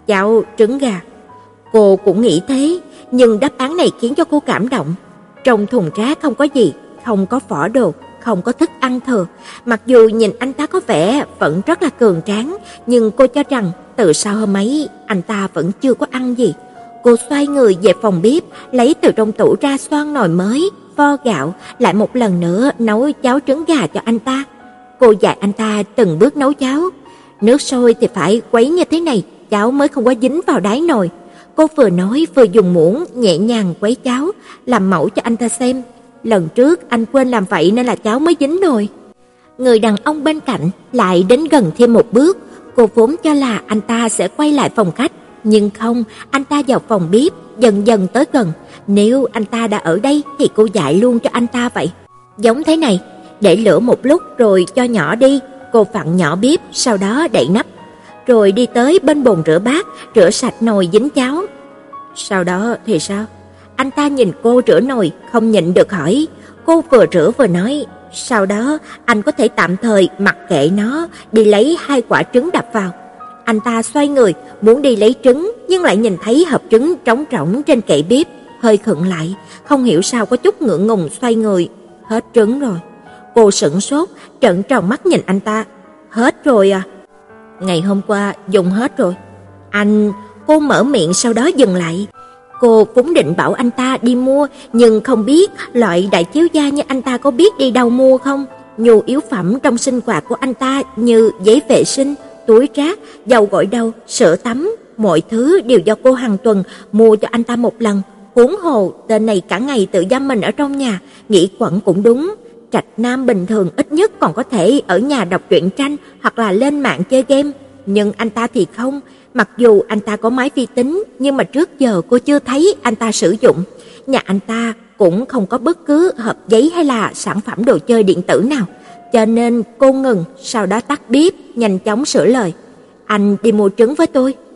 cháo trứng gà. Cô cũng nghĩ thế, nhưng đáp án này khiến cho cô cảm động. Trong thùng rác không có gì, không có vỏ đồ, không có thức ăn thừa. Mặc dù nhìn anh ta có vẻ vẫn rất là cường tráng, nhưng cô cho rằng từ sau hôm ấy anh ta vẫn chưa có ăn gì. Cô xoay người về phòng bếp, lấy từ trong tủ ra xoan nồi mới, vo gạo, lại một lần nữa nấu cháo trứng gà cho anh ta. Cô dạy anh ta từng bước nấu cháo. Nước sôi thì phải quấy như thế này, cháo mới không có dính vào đáy nồi. Cô vừa nói vừa dùng muỗng nhẹ nhàng quấy cháo, làm mẫu cho anh ta xem. Lần trước anh quên làm vậy nên là cháo mới dính nồi. Người đàn ông bên cạnh lại đến gần thêm một bước. Cô vốn cho là anh ta sẽ quay lại phòng khách, nhưng không, anh ta vào phòng bếp, dần dần tới gần. Nếu anh ta đã ở đây thì cô dạy luôn cho anh ta vậy. Giống thế này, để lửa một lúc rồi cho nhỏ đi. Cô vặn nhỏ bếp, sau đó đậy nắp. Rồi đi tới bên bồn rửa bát, rửa sạch nồi dính cháo. Sau đó thì sao? Anh ta nhìn cô rửa nồi, không nhịn được hỏi. Cô vừa rửa vừa nói, sau đó anh có thể tạm thời mặc kệ nó, đi lấy hai quả trứng đập vào. Anh ta xoay người, muốn đi lấy trứng, nhưng lại nhìn thấy hộp trứng trống rỗng trên kệ bếp, hơi khựng lại, không hiểu sao có chút ngượng ngùng xoay người. Hết trứng rồi. Cô sửng sốt, trợn tròn mắt nhìn anh ta. Hết rồi à? Ngày hôm qua dùng hết rồi. Anh... Cô mở miệng sau đó dừng lại. Cô vốn định bảo anh ta đi mua, nhưng không biết loại đại thiếu gia như anh ta có biết đi đâu mua không. Nhu yếu phẩm trong sinh hoạt của anh ta như giấy vệ sinh, túi rác, dầu gội đầu, sữa tắm, mọi thứ đều do cô hàng tuần mua cho anh ta một lần. Huống hồ tên này cả ngày tự giam mình ở trong nhà, nghĩ quẩn cũng đúng. Trạch nam bình thường ít nhất còn có thể ở nhà đọc truyện tranh hoặc là lên mạng chơi game, nhưng anh ta thì không. Mặc dù anh ta có máy vi tính, nhưng mà trước giờ cô chưa thấy anh ta sử dụng. Nhà anh ta cũng không có bất cứ hộp giấy hay là sản phẩm đồ chơi điện tử nào. Cho nên cô ngừng, sau đó tắt bếp, nhanh chóng sửa lời. Anh đi mua trứng với tôi.